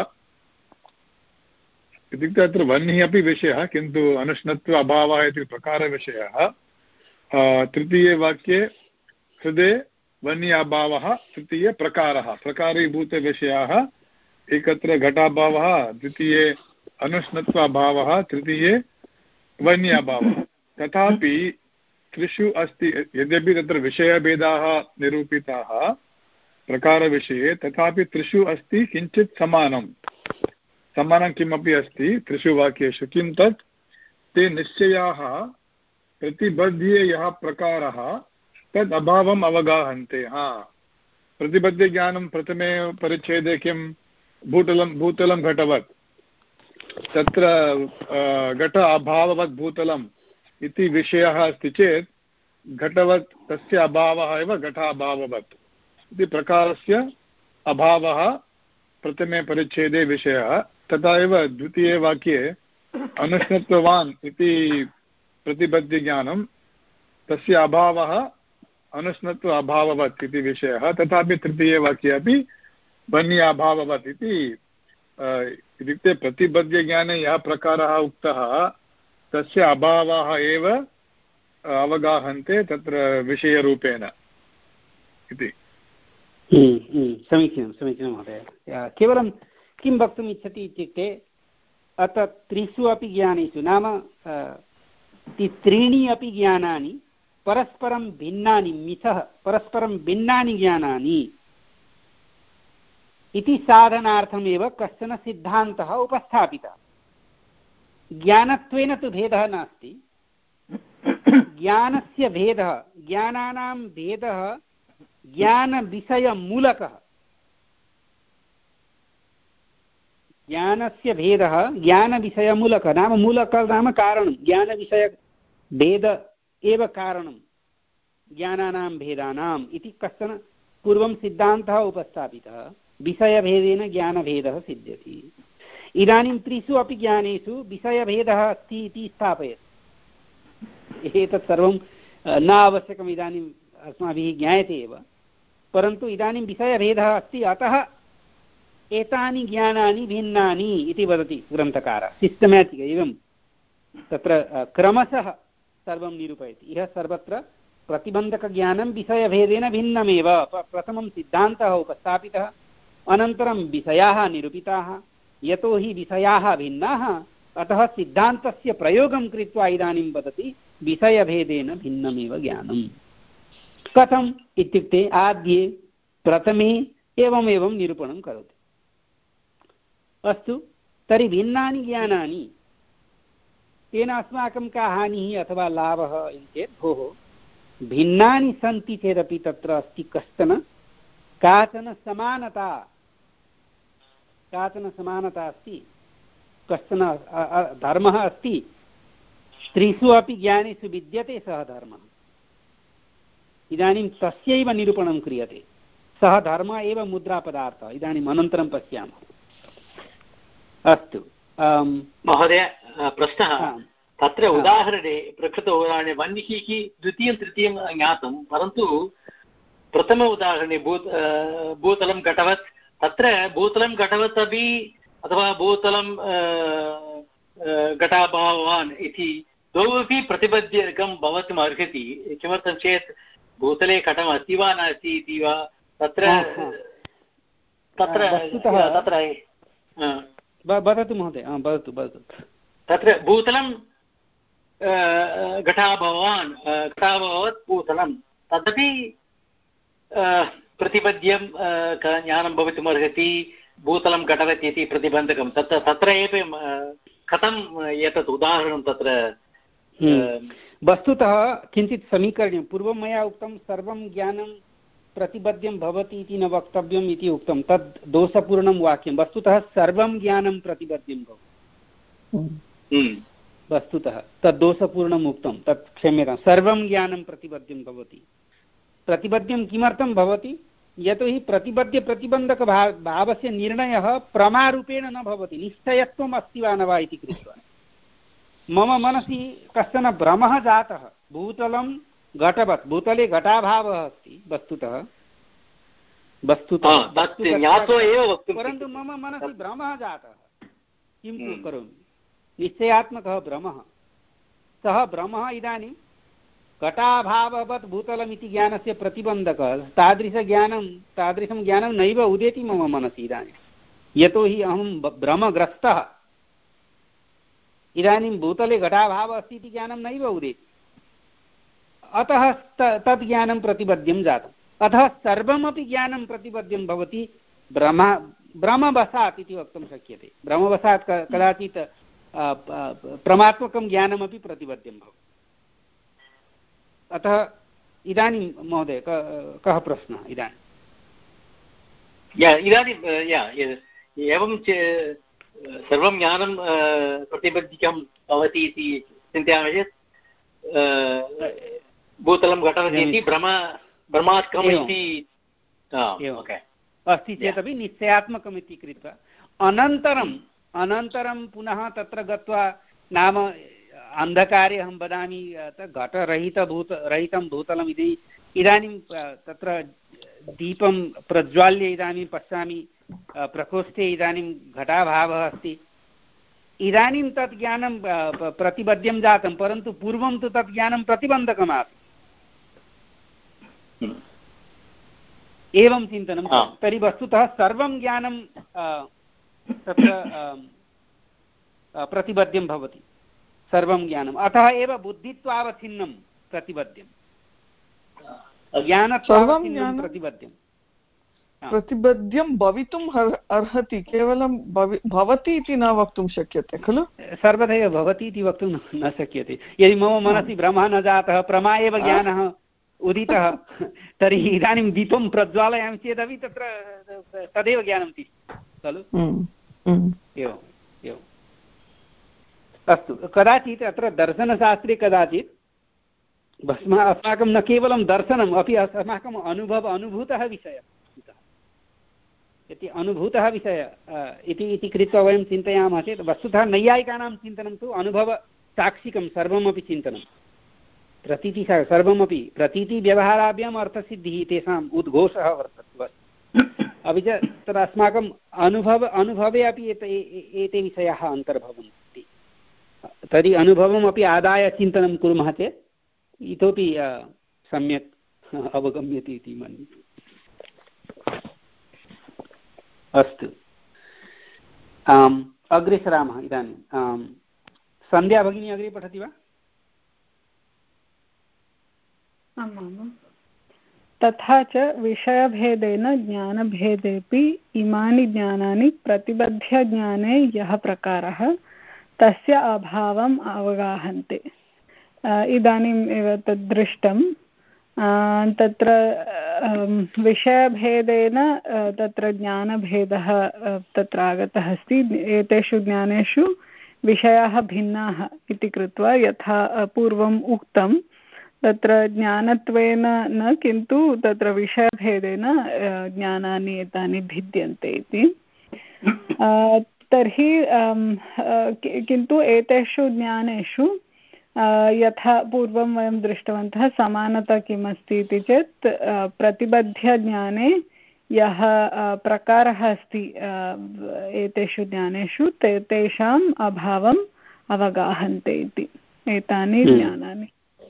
इत्युक्ते अत्र वह्निः अपि विषयः किन्तु अनुष्णत्व अभावः इति प्रकारविषयः तृतीये वाक्ये हृदे वह्नि अभावः तृतीये प्रकारः प्रकारीभूतविषयाः एकत्र घटाभावः द्वितीये अनुष्णत्व अभावः तृतीये वह्नि अभावः तथापि त्रिषु अस्ति यद्यपि तत्र विषयभेदाः निरूपिताः प्रकारविषये तथापि त्रिषु अस्ति किञ्चित् समानं समानं किमपि अस्ति त्रिषु वाक्येषु किं तत् ते निश्चयाः प्रतिबध्ये यः प्रकारः तद् अभावम् अवगाहन्ते हा प्रतिबद्धज्ञानं प्रथमे परिच्छेदे किं भूतलं भूतलं घटवत् तत्र घट अभाववत् भूतलं इति विषयः अस्ति चेत् घटवत् तस्य अभावः एव घटाभाववत् इति प्रकारस्य अभावः प्रथमे परिच्छेदे विषयः। तथा एव द्वितीये वाक्ये अनुष्णत्ववान् इति प्रतिबद्धज्ञानं तस्य अभावः अनुष्णत्व अभाववत् इति विषयः। तथापि तृतीये वाक्ये अपि वन्य अभाववत् इति इत्युक्ते प्रतिबद्धज्ञाने यः प्रकारः उक्तः तस्य अभावः एव अवगाहन्ते तत्र विषयरूपेण इति। समीचीनं समीचीनं महोदय। केवलं किं वक्तुम् इच्छति इत्युक्ते अत्र त्रिषु अपि ज्ञानेषु नाम त्रीणि अपि ज्ञानानि परस्परं भिन्नानि मिथः परस्परं भिन्नानि ज्ञानानि इति साधनार्थमेव कश्चन सिद्धान्तः उपस्थापितः। ज्ञानत्वेन तु भेदः नास्ति, ज्ञानस्य भेदः ज्ञानानां भेदः ज्ञानविषयमूलकः। ज्ञानस्य भेदः ज्ञानविषयमूलकः नाम मूलकः नाम कारणं, ज्ञानविषयभेद एव कारणं ज्ञानानां भेदानाम् इति कश्चन पूर्वं सिद्धान्तः उपस्थापितः। विषयभेदेन ज्ञानभेदः सिद्ध्यति। इदानीं त्रिषु अपि ज्ञानेषु विषयभेदः अस्ति इति स्थापयति। एतत् सर्वं न आवश्यकम्, इदानीम् अस्माभिः ज्ञायते एव, परन्तु इदानीं विषयभेदः अस्ति, अतः एतानि ज्ञानानि भिन्नानि इति वदति ग्रन्थकारः। सिस्टमेटिक् एवं तत्र क्रमशः सर्वं निरूपयति। इह सर्वत्र प्रतिबन्धकज्ञानं विषयभेदेन भिन्नमेव। प्रथमं सिद्धान्तः उपस्थापितः, अनन्तरं विषयाः निरूपिताः। यतो हि विषयाः भिन्नाः, अतः सिद्धान्तस्य प्रयोगं कृत्वा इदानीं वदति विषयभेदेन भिन्नमेव ज्ञानम्। कथम् इत्युक्ते आद्ये प्रथमे एवमेवं निरूपणं करोति। अस्तु, तर्हि भिन्नानि ज्ञानानि, तेन अस्माकं का हानिः अथवा लाभः इति चेत् भोः भिन्नानि सन्ति चेदपि तत्र अस्ति कश्चन काचन समानता काचन समानता अस्ति, कश्चन धर्मः अस्ति। त्रिषु अपि ज्ञानेषु विद्यते सः धर्मः। इदानीं तस्यैव निरूपणं क्रियते। सः धर्मः एव मुद्रापदार्थः। इदानीम् अनन्तरं पश्यामः। अस्तु महोदय, प्रश्नः तत्र उदाहरणे प्रकृत उदाहरणे वह्निः द्वितीयं तृतीयं ज्ञातं, परन्तु प्रथम उदाहरणे भूत भूतलं घटवत्, तत्र भूतलं घटवत् अपि अथवा भूतलं घटाभावान् इति द्वौ अपि प्रतिबद्धकं भवितुम् अर्हति। किमर्थं चेत् भूतले घटम् अस्ति वा नास्ति इति वा तत्र तत्र तत्र वदतु महोदय, वदतु वदतु। तत्र भूतलं घटाभावान् घटाभावत् भूतलं तदपि प्रतिपद्यं ज्ञानं भवितुम् अर्हति। भूतलं घटवत् इति प्रतिबन्धकं तत्र तत्र एव कथम् एतत् उदाहरणं तत्र वस्तुतः किञ्चित् समीकरणीयं। पूर्वं मया उक्तं सर्वं ज्ञानं प्रतिबद्ध्यं भवति इति न वक्तव्यम् इति उक्तं, तद् दोषपूर्णं वाक्यं। वस्तुतः सर्वं ज्ञानं प्रतिबद्ध्यं भवति। वस्तुतः तद् दोषपूर्णम् उक्तं, तत् क्षम्यतां। सर्वं ज्ञानं प्रतिबद्ध्यं भवति। प्रतिबद्ध्यं किमर्थं भवति? यतोहि प्रतिबद्ध्य प्रतिबन्धकभाव भावस्य निर्णयः प्रमारूपेण न भवति, निश्चयत्वम् अस्ति वा न वा इति कृत्वा। मम मनसि कश्चन भ्रमः जातः, भूतलं घटवत्, भूतले घटाभावः अस्ति वस्तुतः वस्तुतः परन्तु मम मनसि भ्रमः जातः। किं करोमि? निश्चयात्मकः भ्रमः। सः भ्रमः इदानीं घटाभाववत् भूतलमिति ज्ञानस्य प्रतिबन्धकः। तादृशज्ञानं तादृशं ज्ञानं नैव उदेति मम मनसि इदानीं, यतोहि अहं भ्रमग्रस्तः। इदानीं भूतले घटाभावः अस्ति इति ज्ञानं नैव उदेति, अतः तद् ज्ञानं प्रतिबद्ध्यं जातम्। अतः सर्वमपि ज्ञानं प्रतिबद्ध्यं भवति भ्रम भ्रमवशात् इति वक्तुं शक्यते। भ्रमवशात् कदाचित् प्रमात्मकं ज्ञानमपि प्रतिबद्ध्यं भवति। अतः इदानीं महोदय कः प्रश्नः? इदानीं इदानीं एवं सर्वं ज्ञानं प्रतिबद्धकं भवति इति चिन्तयामि चेत् भूतलं घटवति इति भ्रम भ्रमात्मकम् इति अस्ति चेदपि निश्चयात्मकम् इति कृत्वा अनन्तरम् अनन्तरं पुनः तत्र गत्वा नाम अन्धकारे अहं वदामि घटरहितभूत रहितं भूतलम् इति इदानीं तत्र दीपं प्रज्वाल्य इदानीं पश्यामि प्रकोष्ठे इदानीं घटाभावः अस्ति इदानीं तत् ज्ञानं प्रतिबद्धं जातं परन्तु पूर्वं तु तत् ज्ञानं प्रतिबन्धकम् आसीत् एवं चिन्तनं तर्हि वस्तुतः सर्वं ज्ञानं तत्र प्रतिबद्धं भवति सर्वं ज्ञानम् अतः एव बुद्धित्वावच्छिन्नं प्रतिबद्धं ज्ञानत्वावच्छिन्नं प्रतिबद्धं प्रतिबद्धं भवितुम् अर्हति केवलं भवति इति न वक्तुं शक्यते खलु सर्वदैव भवति इति वक्तुं न शक्यते यदि मम मनसि भ्रमः न जातः प्रमा एव ज्ञानः उदितः तर्हि इदानीं दीपं प्रज्वालयामि चेदपि तत्र तदेव ज्ञानं तिष्ठति खलु एवम् एवम् अस्तु कदाचित् अत्र दर्शनशास्त्रे कदाचित् भस्मः अस्माकं न केवलं दर्शनम् अपि अस्माकम् अनुभव अनुभूतः विषयः इति अनुभूतः विषयः इति इति कृत्वा वयं चिन्तयामः चेत् वस्तुतः नैयायिकानां चिन्तनं तु अनुभवसाक्षिकं सर्वमपि चिन्तनं प्रतीति सर्वमपि प्रतीतिव्यवहाराभ्याम् अर्थसिद्धिः तेषाम् उद्घोषः वर्तते अपि च तत्र अस्माकम् अनुभव अनुभवे अपि एते विषयाः अन्तर्भवन्ति तर्हि अनुभवमपि आदाय चिन्तनं कुर्मः चेत् इतोपि सम्यक् अवगम्यते इति मन्ये अस्तु आम् अग्रे सरामः इदानीं सन्ध्या भगिनी अग्रे पठति वा तथा च विषयभेदेन ज्ञानभेदेपि इमानि ज्ञानानि प्रतिबध्यज्ञाने यः प्रकारः तस्य अभावम् अवगाहन्ते इदानीम् एव तद् दृष्टं तत्र विषयभेदेन तत्र ज्ञानभेदः तत्र आगतः अस्ति एतेषु ज्ञानेषु विषयाः भिन्नाः इति कृत्वा यथा पूर्वम् उक्तं तत्र ज्ञानत्वेन न किन्तु तत्र विषयभेदेन ज्ञानानि एतानि भिद्यन्ते इति तर्हि किन्तु एतेषु ज्ञानेषु यथा पूर्वं वयं दृष्टवन्तः समानता किमस्ति इति चेत् प्रतिबध्यज्ञाने यः प्रकारः अस्ति एतेषु ज्ञानेषु ते तेषाम् अभावम् अवगाहन्ते इति एतानि ज्ञानानि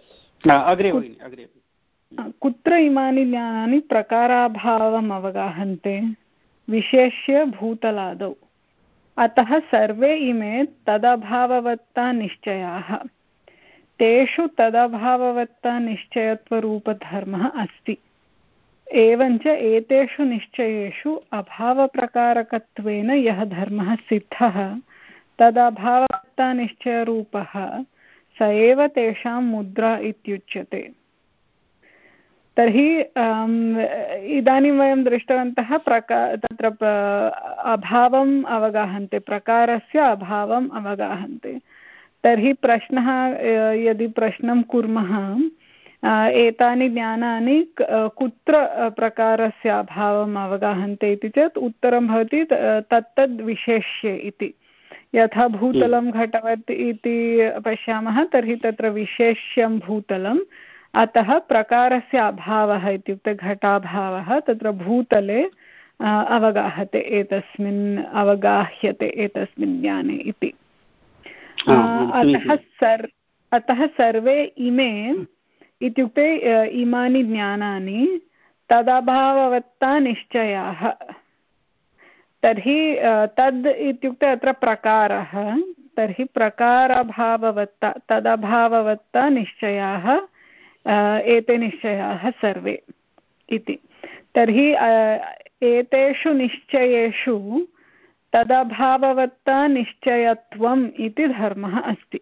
कुत्र इमानि ज्ञानानि प्रकाराभावम् अवगाहन्ते विशेष्य भूतलादौ अतः सर्वे इमे तदभाववत्ता निश्चयाः तेषु तदभाववत्ता निश्चयत्वरूपधर्मः अस्ति एवञ्च एतेषु निश्चयेषु अभावप्रकारकत्वेन यः धर्मः सिद्धः तदभाववत्ता निश्चयरूपः स एव तेषां मुद्रा इत्युच्यते तर्हि इदानीं वयं दृष्टवन्तः प्रका तत्र अभावम् अवगाहन्ते प्रकारस्य अभावम् अवगाहन्ते तर्हि प्रश्नः यदि प्रश्नं कुर्मः एतानि ज्ञानानि कुत्र प्रकारस्य अभावम् अवगाहन्ते इति चेत् उत्तरं भवति तत्तद् विशेष्ये इति यथा भूतलं घटवत् इति पश्यामः तर्हि तत्र विशेष्यं भूतलम् अतः प्रकारस्य अभावः इत्युक्ते घटाभावः तत्र भूतले अवगाहते एतस्मिन् अवगाह्यते एतस्मिन् ज्ञाने इति अतः सर् अतः सर्वे इमे इत्युक्ते इमानि ज्ञानानि तदभाववत्ता निश्चयाः तर्हि तद् इत्युक्ते अत्र प्रकारः तर्हि प्रकाराभाववत्ता तदभाववत्ता निश्चयाः एते निश्चयाः सर्वे इति तर्हि एतेषु निश्चयेषु तदभाववत्ता निश्चयत्वम् इति धर्मः अस्ति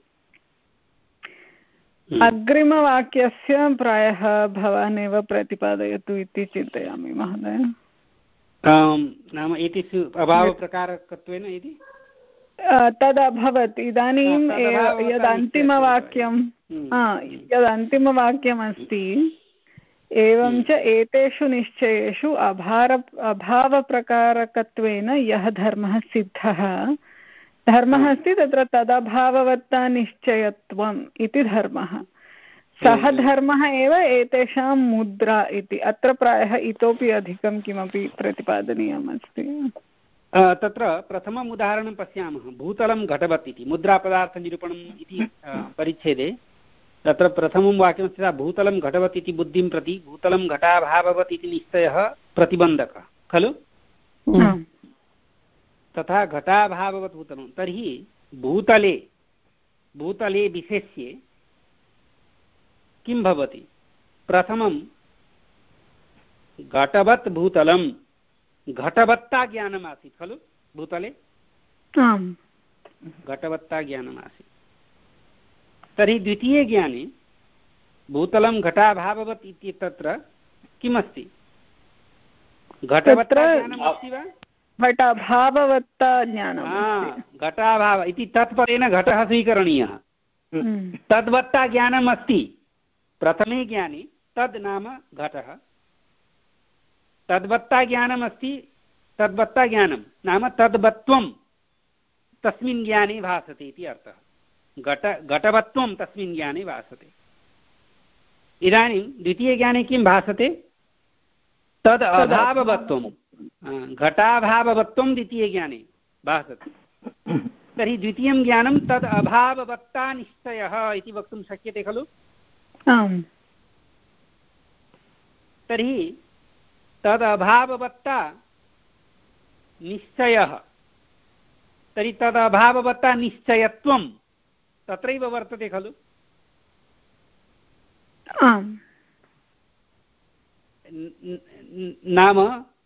अग्रिमवाक्यस्य प्रायः भवान् एव प्रतिपादयतु इति चिन्तयामि महोदय नाम एतेषु अभावप्रकारकत्वेन इति तदभवत् इदानीं यद् अन्तिमवाक्यं यद् अन्तिमवाक्यमस्ति एवं च एतेषु निश्चयेषु अभार अभावप्रकारकत्वेन यः धर्मः सिद्धः धर्मः अस्ति तत्र तदभाववत्ता निश्चयत्वम् इति धर्मः सः धर्मः एव एतेषां मुद्रा इति अत्र प्रायः इतोपि अधिकं किमपि प्रतिपादनीयम् अस्ति तत्र प्रथमम् उदाहरणं पश्यामः भूतलं घटवत् इति मुद्रापदार्थनिरूपणम् इति परिच्छेदे तत्र प्रथमं वाक्यमस्ति भूतलं घटवत् इति बुद्धिं प्रति भूतलं घटाभाववत् इति निश्चयः प्रतिबन्धकः खलु तथा घटाभाववत् भूतलं तर्हि भूतले भूतले विशेष्ये किं भवति प्रथमं घटवत् भूतलं घटवत्ता ज्ञानम् आसीत् खलु भूतले घटवत्ता ज्ञानम् आसीत् तर्हि द्वितीये ज्ञाने भूतलं घटाभाववत् इति तत्र किमस्ति घटवत्ता ज्ञानम् अस्ति वा घटाभाववत्ता ज्ञानं घटाभाव इति तत्पदेन घटः स्वीकरणीयः तद्वत्ता ज्ञानम् अस्ति प्रथमे ज्ञाने तद् नाम घटः तद्वत्ता ज्ञानम् अस्ति तद्वत्ता ज्ञानं नाम तद्वत्त्वं तस्मिन् ज्ञाने भासते इति अर्थः घट घटवत्त्वं तस्मिन् ज्ञाने भासते इदानीं द्वितीयज्ञाने किं भासते तद् अभाववत्त्वं घटाभाववत्त्वं द्वितीयज्ञाने भासते तर्हि द्वितीयं ज्ञानं तद् अभाववत्ता निश्चयः इति वक्तुं शक्यते खलु तर्हि तद् अभाववत्ता निश्चयः तर्हि तद् अभाववत्ता निश्चयत्वं तत्रैव वर्तते खलु नाम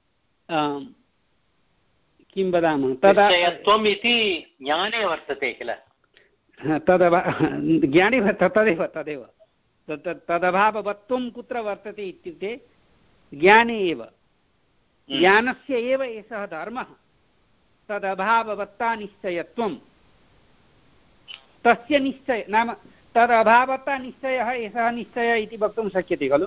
किं वदामः तदा निश्चयत्वम् इति ज्ञाने वर्तते किल तदभा ज्ञाने तदेव तदेव तदभाववत्त्वं कुत्र वर्तते इत्युक्ते ज्ञाने एव ज्ञानस्य एव एषः धर्मः तदभाववत्ता निश्चयत्वं तस्य निश्चय नाम तदभाववत्ता निश्चयः एषः निश्चयः इति वक्तुं शक्यते खलु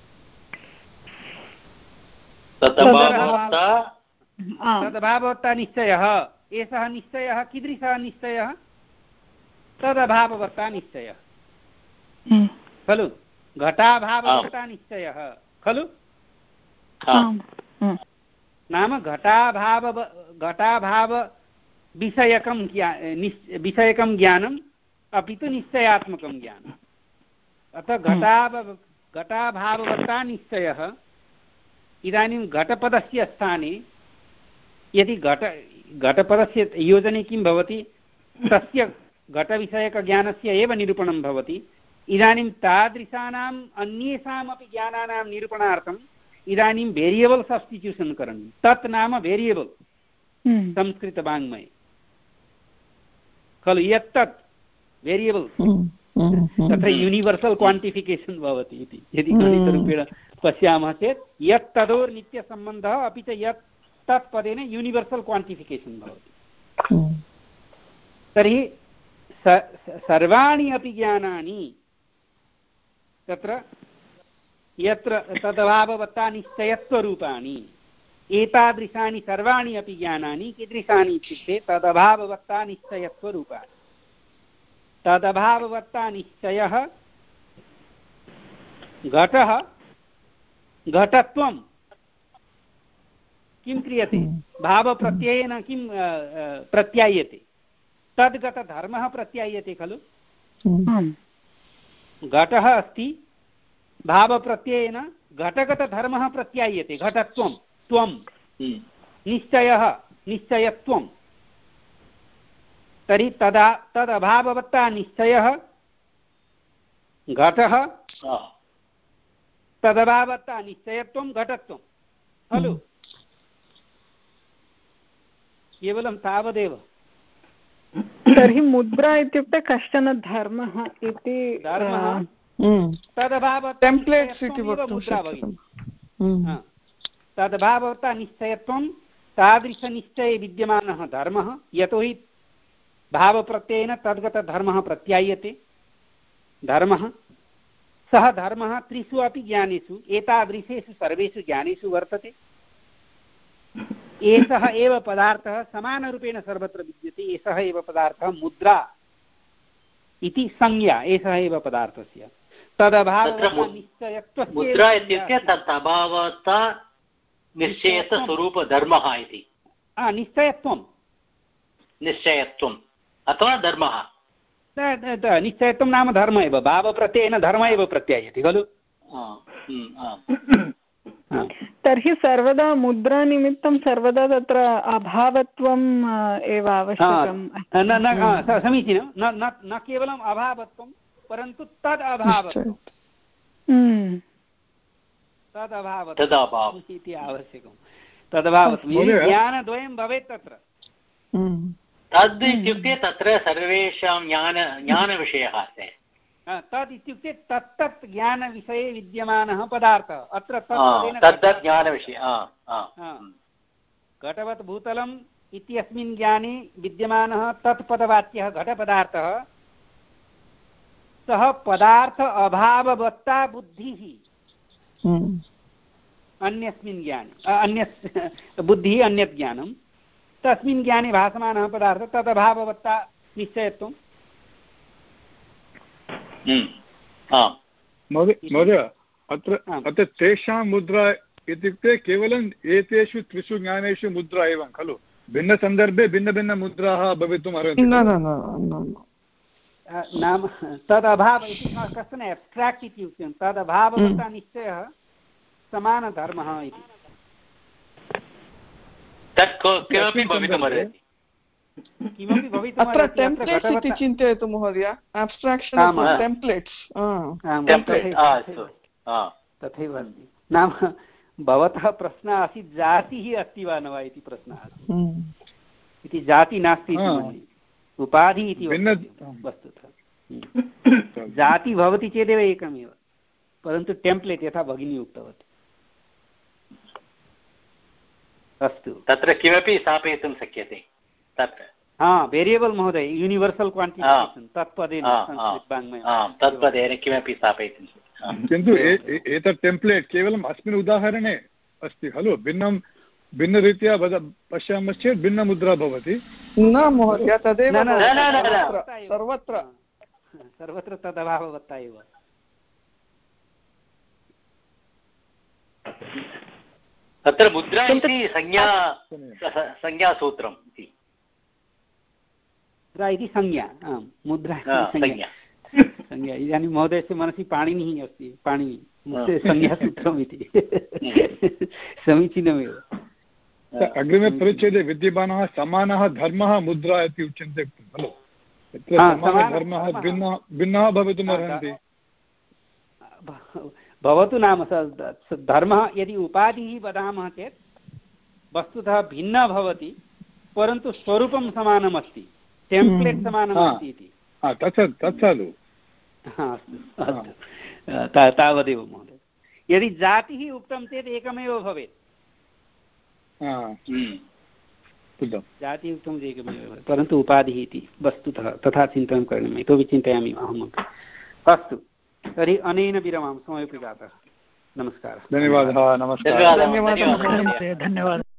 तदभाववत्ता निश्चयः एषः निश्चयः कीदृशः निश्चयः तदभाववत्ता निश्चयः खलु घटाभाववत्ता निश्चयः खलु नाम घटाभाव घटाभाव विषयकं विषयकं ज्ञानम् अपि तु निश्चयात्मकं ज्ञानम् अतः घटाभ घटाभाववत्ता निश्चयः इदानीं घटपदस्य स्थाने यदि घट घटपदस्य योजने किं भवति तस्य घटविषयकज्ञानस्य एव निरूपणं भवति इदानीं तादृशानाम् अन्येषामपि ज्ञानानां निरूपणार्थम् इदानीं वेरियबल् सब्स्टिट्यूशन् करणीयं तत् नाम वेरियबल् संस्कृतवाङ्मये खलु यत् तत् वेरियबल् तत्र यूनिवर्सल् क्वान्टिफिकेशन् भवति इति यदि गणितरूपेण पश्यामः चेत् यत् तदोर्नित्यसम्बन्धः अपि च यत् तत् पदेन यूनिवर्सल् क्वान्टिफिकेशन् भवति तर्हि सर्वाणि अपि ज्ञानानि तत्र यत्र तदभाववत्ता निश्चयत्वरूपाणि एतादृशानि सर्वाणि अपि ज्ञानानि कीदृशानि इत्युक्ते तदभाववत्ता निश्चयत्वरूपाणि तदभाववत्ता निश्चयः घटः घटत्वं किं क्रियते भावप्रत्ययेन किं प्रत्यायते तद्गतधर्मः प्रत्यायते खलु घटः अस्ति भावप्रत्ययेन घटगतधर्मः प्रत्यायते घटत्वं त्वं निश्चयः निश्चयत्वं तर्हि तदा तदभाववत्ता निश्चयः घटः तदभाववत्ता निश्चयत्वं घटत्वं खलु केवलं तावदेव तर्हि मुद्रा इत्युक्ते कश्चन धर्मः इति धर्मः तदभाव टेम्प्लेट्स् इति वक्तुं शक्यते तदभाववत्ता निश्चयत्वं तादृशनिश्चये विद्यमानः धर्मः यतोहि भावप्रत्ययेन तद्गतधर्मः प्रत्यायते धर्मः सः धर्मः त्रिषु अपि ज्ञानेषु एतादृशेषु सर्वेषु ज्ञानेषु वर्तते एषः एव पदार्थः समानरूपेण सर्वत्र विद्यते एषः एव पदार्थः मुद्रा इति संज्ञा एषः एव पदार्थस्य तदभावः मुद्रा इत्युक्ते तदभावता निश्चयत्वस्वरूपधर्मः इति निश्चयत्वं निश्चयत्वम् अथवा धर्मः निश्चयत्वं नाम धर्म एव भावप्रत्ययेन धर्म एव प्रत्यायते खलु तर्हि सर्वदा मुद्रानिमित्तं सर्वदा तत्र अभावत्वम् एव आवश्यकं समीचीनं न न केवलम् अभावत्वं परन्तु तद् अभावत्वं तद् अभावत्वम् इति आवश्यकं तदभावत्वं ज्ञानद्वयं भवेत् तत्र तद् इत्युक्ते तत्र सर्वेषां ज्ञान ज्ञानविषयः अस्ति तद् इत्युक्ते तत्तत् ज्ञानविषये विद्यमानः पदार्थः अत्र तद्तत् ज्ञानविषयः घटवत् भूतलम् इत्यस्मिन् ज्ञाने विद्यमानः तत्पदवाच्यः घटपदार्थः सः पदार्थ अभाववत्ता बुद्धिः अन्यस्मिन् ज्ञाने अन्यस् बुद्धिः अन्यत् ज्ञानं तस्मिन् ज्ञाने भासमानः पदार्थः तदभाववत्ता निश्चयत्वं महोदय अत्र अत्र तेषां मुद्रा इत्युक्ते केवलम् एतेषु त्रिषु ज्ञानेषु मुद्रा एवं खलु भिन्नसन्दर्भे भिन्नभिन्नमुद्राः भवितुम् अर्हन्ति नाम तदभाव इति कश्चन एब्स्ट्राक्ट् इति उच्यते तदभाववत्ता निश्चयः समानधर्मः इति किमपि भवितुमर्हति किमपि भवितुम् अत्र टेम्प्लेट्स् इति चिन्तयतु महोदय एब्स्ट्राक्षन् टेम्प्लेट्स् तथैव अस्ति नाम भवतः प्रश्नः आसीत् जातिः अस्ति वा न वा इति प्रश्नः इति जाति नास्ति इति मन्ये उपाधि इति वस्तुतः जाति भवति चेदेव एकमेव परन्तु टेम्प्लेट् यथा भगिनी उक्तवती अस्तु तत्र किमपि स्थापयितुं शक्यते तत्र हा वेरियेबल् महोदय यूनिवर्सल् क्वान्टिफिकेशन् तत्पदेन तत्पदेन किमपि स्थापयितुं शक्यते किन्तु एतत् टेम्प्लेट् केवलम् अस्मिन् उदाहरणे अस्ति खलु भिन्नं भिन्नरीत्या पश्यामश्चेत् भिन्नमुद्रा भवति न महोदय तदेव सर्वत्र सर्वत्र तदभाववत्ता एव तत्र मुद्रा इति संज्ञा संज्ञासूत्रम् इति मुद्रा इति संज्ञा आम् मुद्रा संज्ञा संज्ञा इदानीं महोदयस्य मनसि पाणिनिः अस्ति पाणिनि संज्ञासूत्रम् इति समीचीनमेव अग्रिमे परिच्छेदे विद्यमानः समानः धर्मः मुद्रा इति उच्यन्ते खलु यत्र समानः धर्मः भिन्नः भिन्नः भवितुम् अर्हन्ति भवतु नाम धर्मः यदि उपाधिः वदामः चेत् वस्तुतः भिन्नः भवति परन्तु स्वरूपं समानम् अस्ति टेम्प्लेट् समानम् अस्ति इति तत् खलु अस्तु अस्तु तावदेव महोदय यदि जातिः उक्तं चेत् एकमेव भवेत् जातिः उक्तं चेत् एकमेव भवेत् परन्तु उपाधिः इति वस्तुतः तथा चिन्तनं करणीयम् इतोपि चिन्तयामि अहम् अस्तु तर्हि अनेन विरमामः समयोपि जातः नमस्कारः धन्यवादः नमस्कारः धन्यवादः धन्यवादः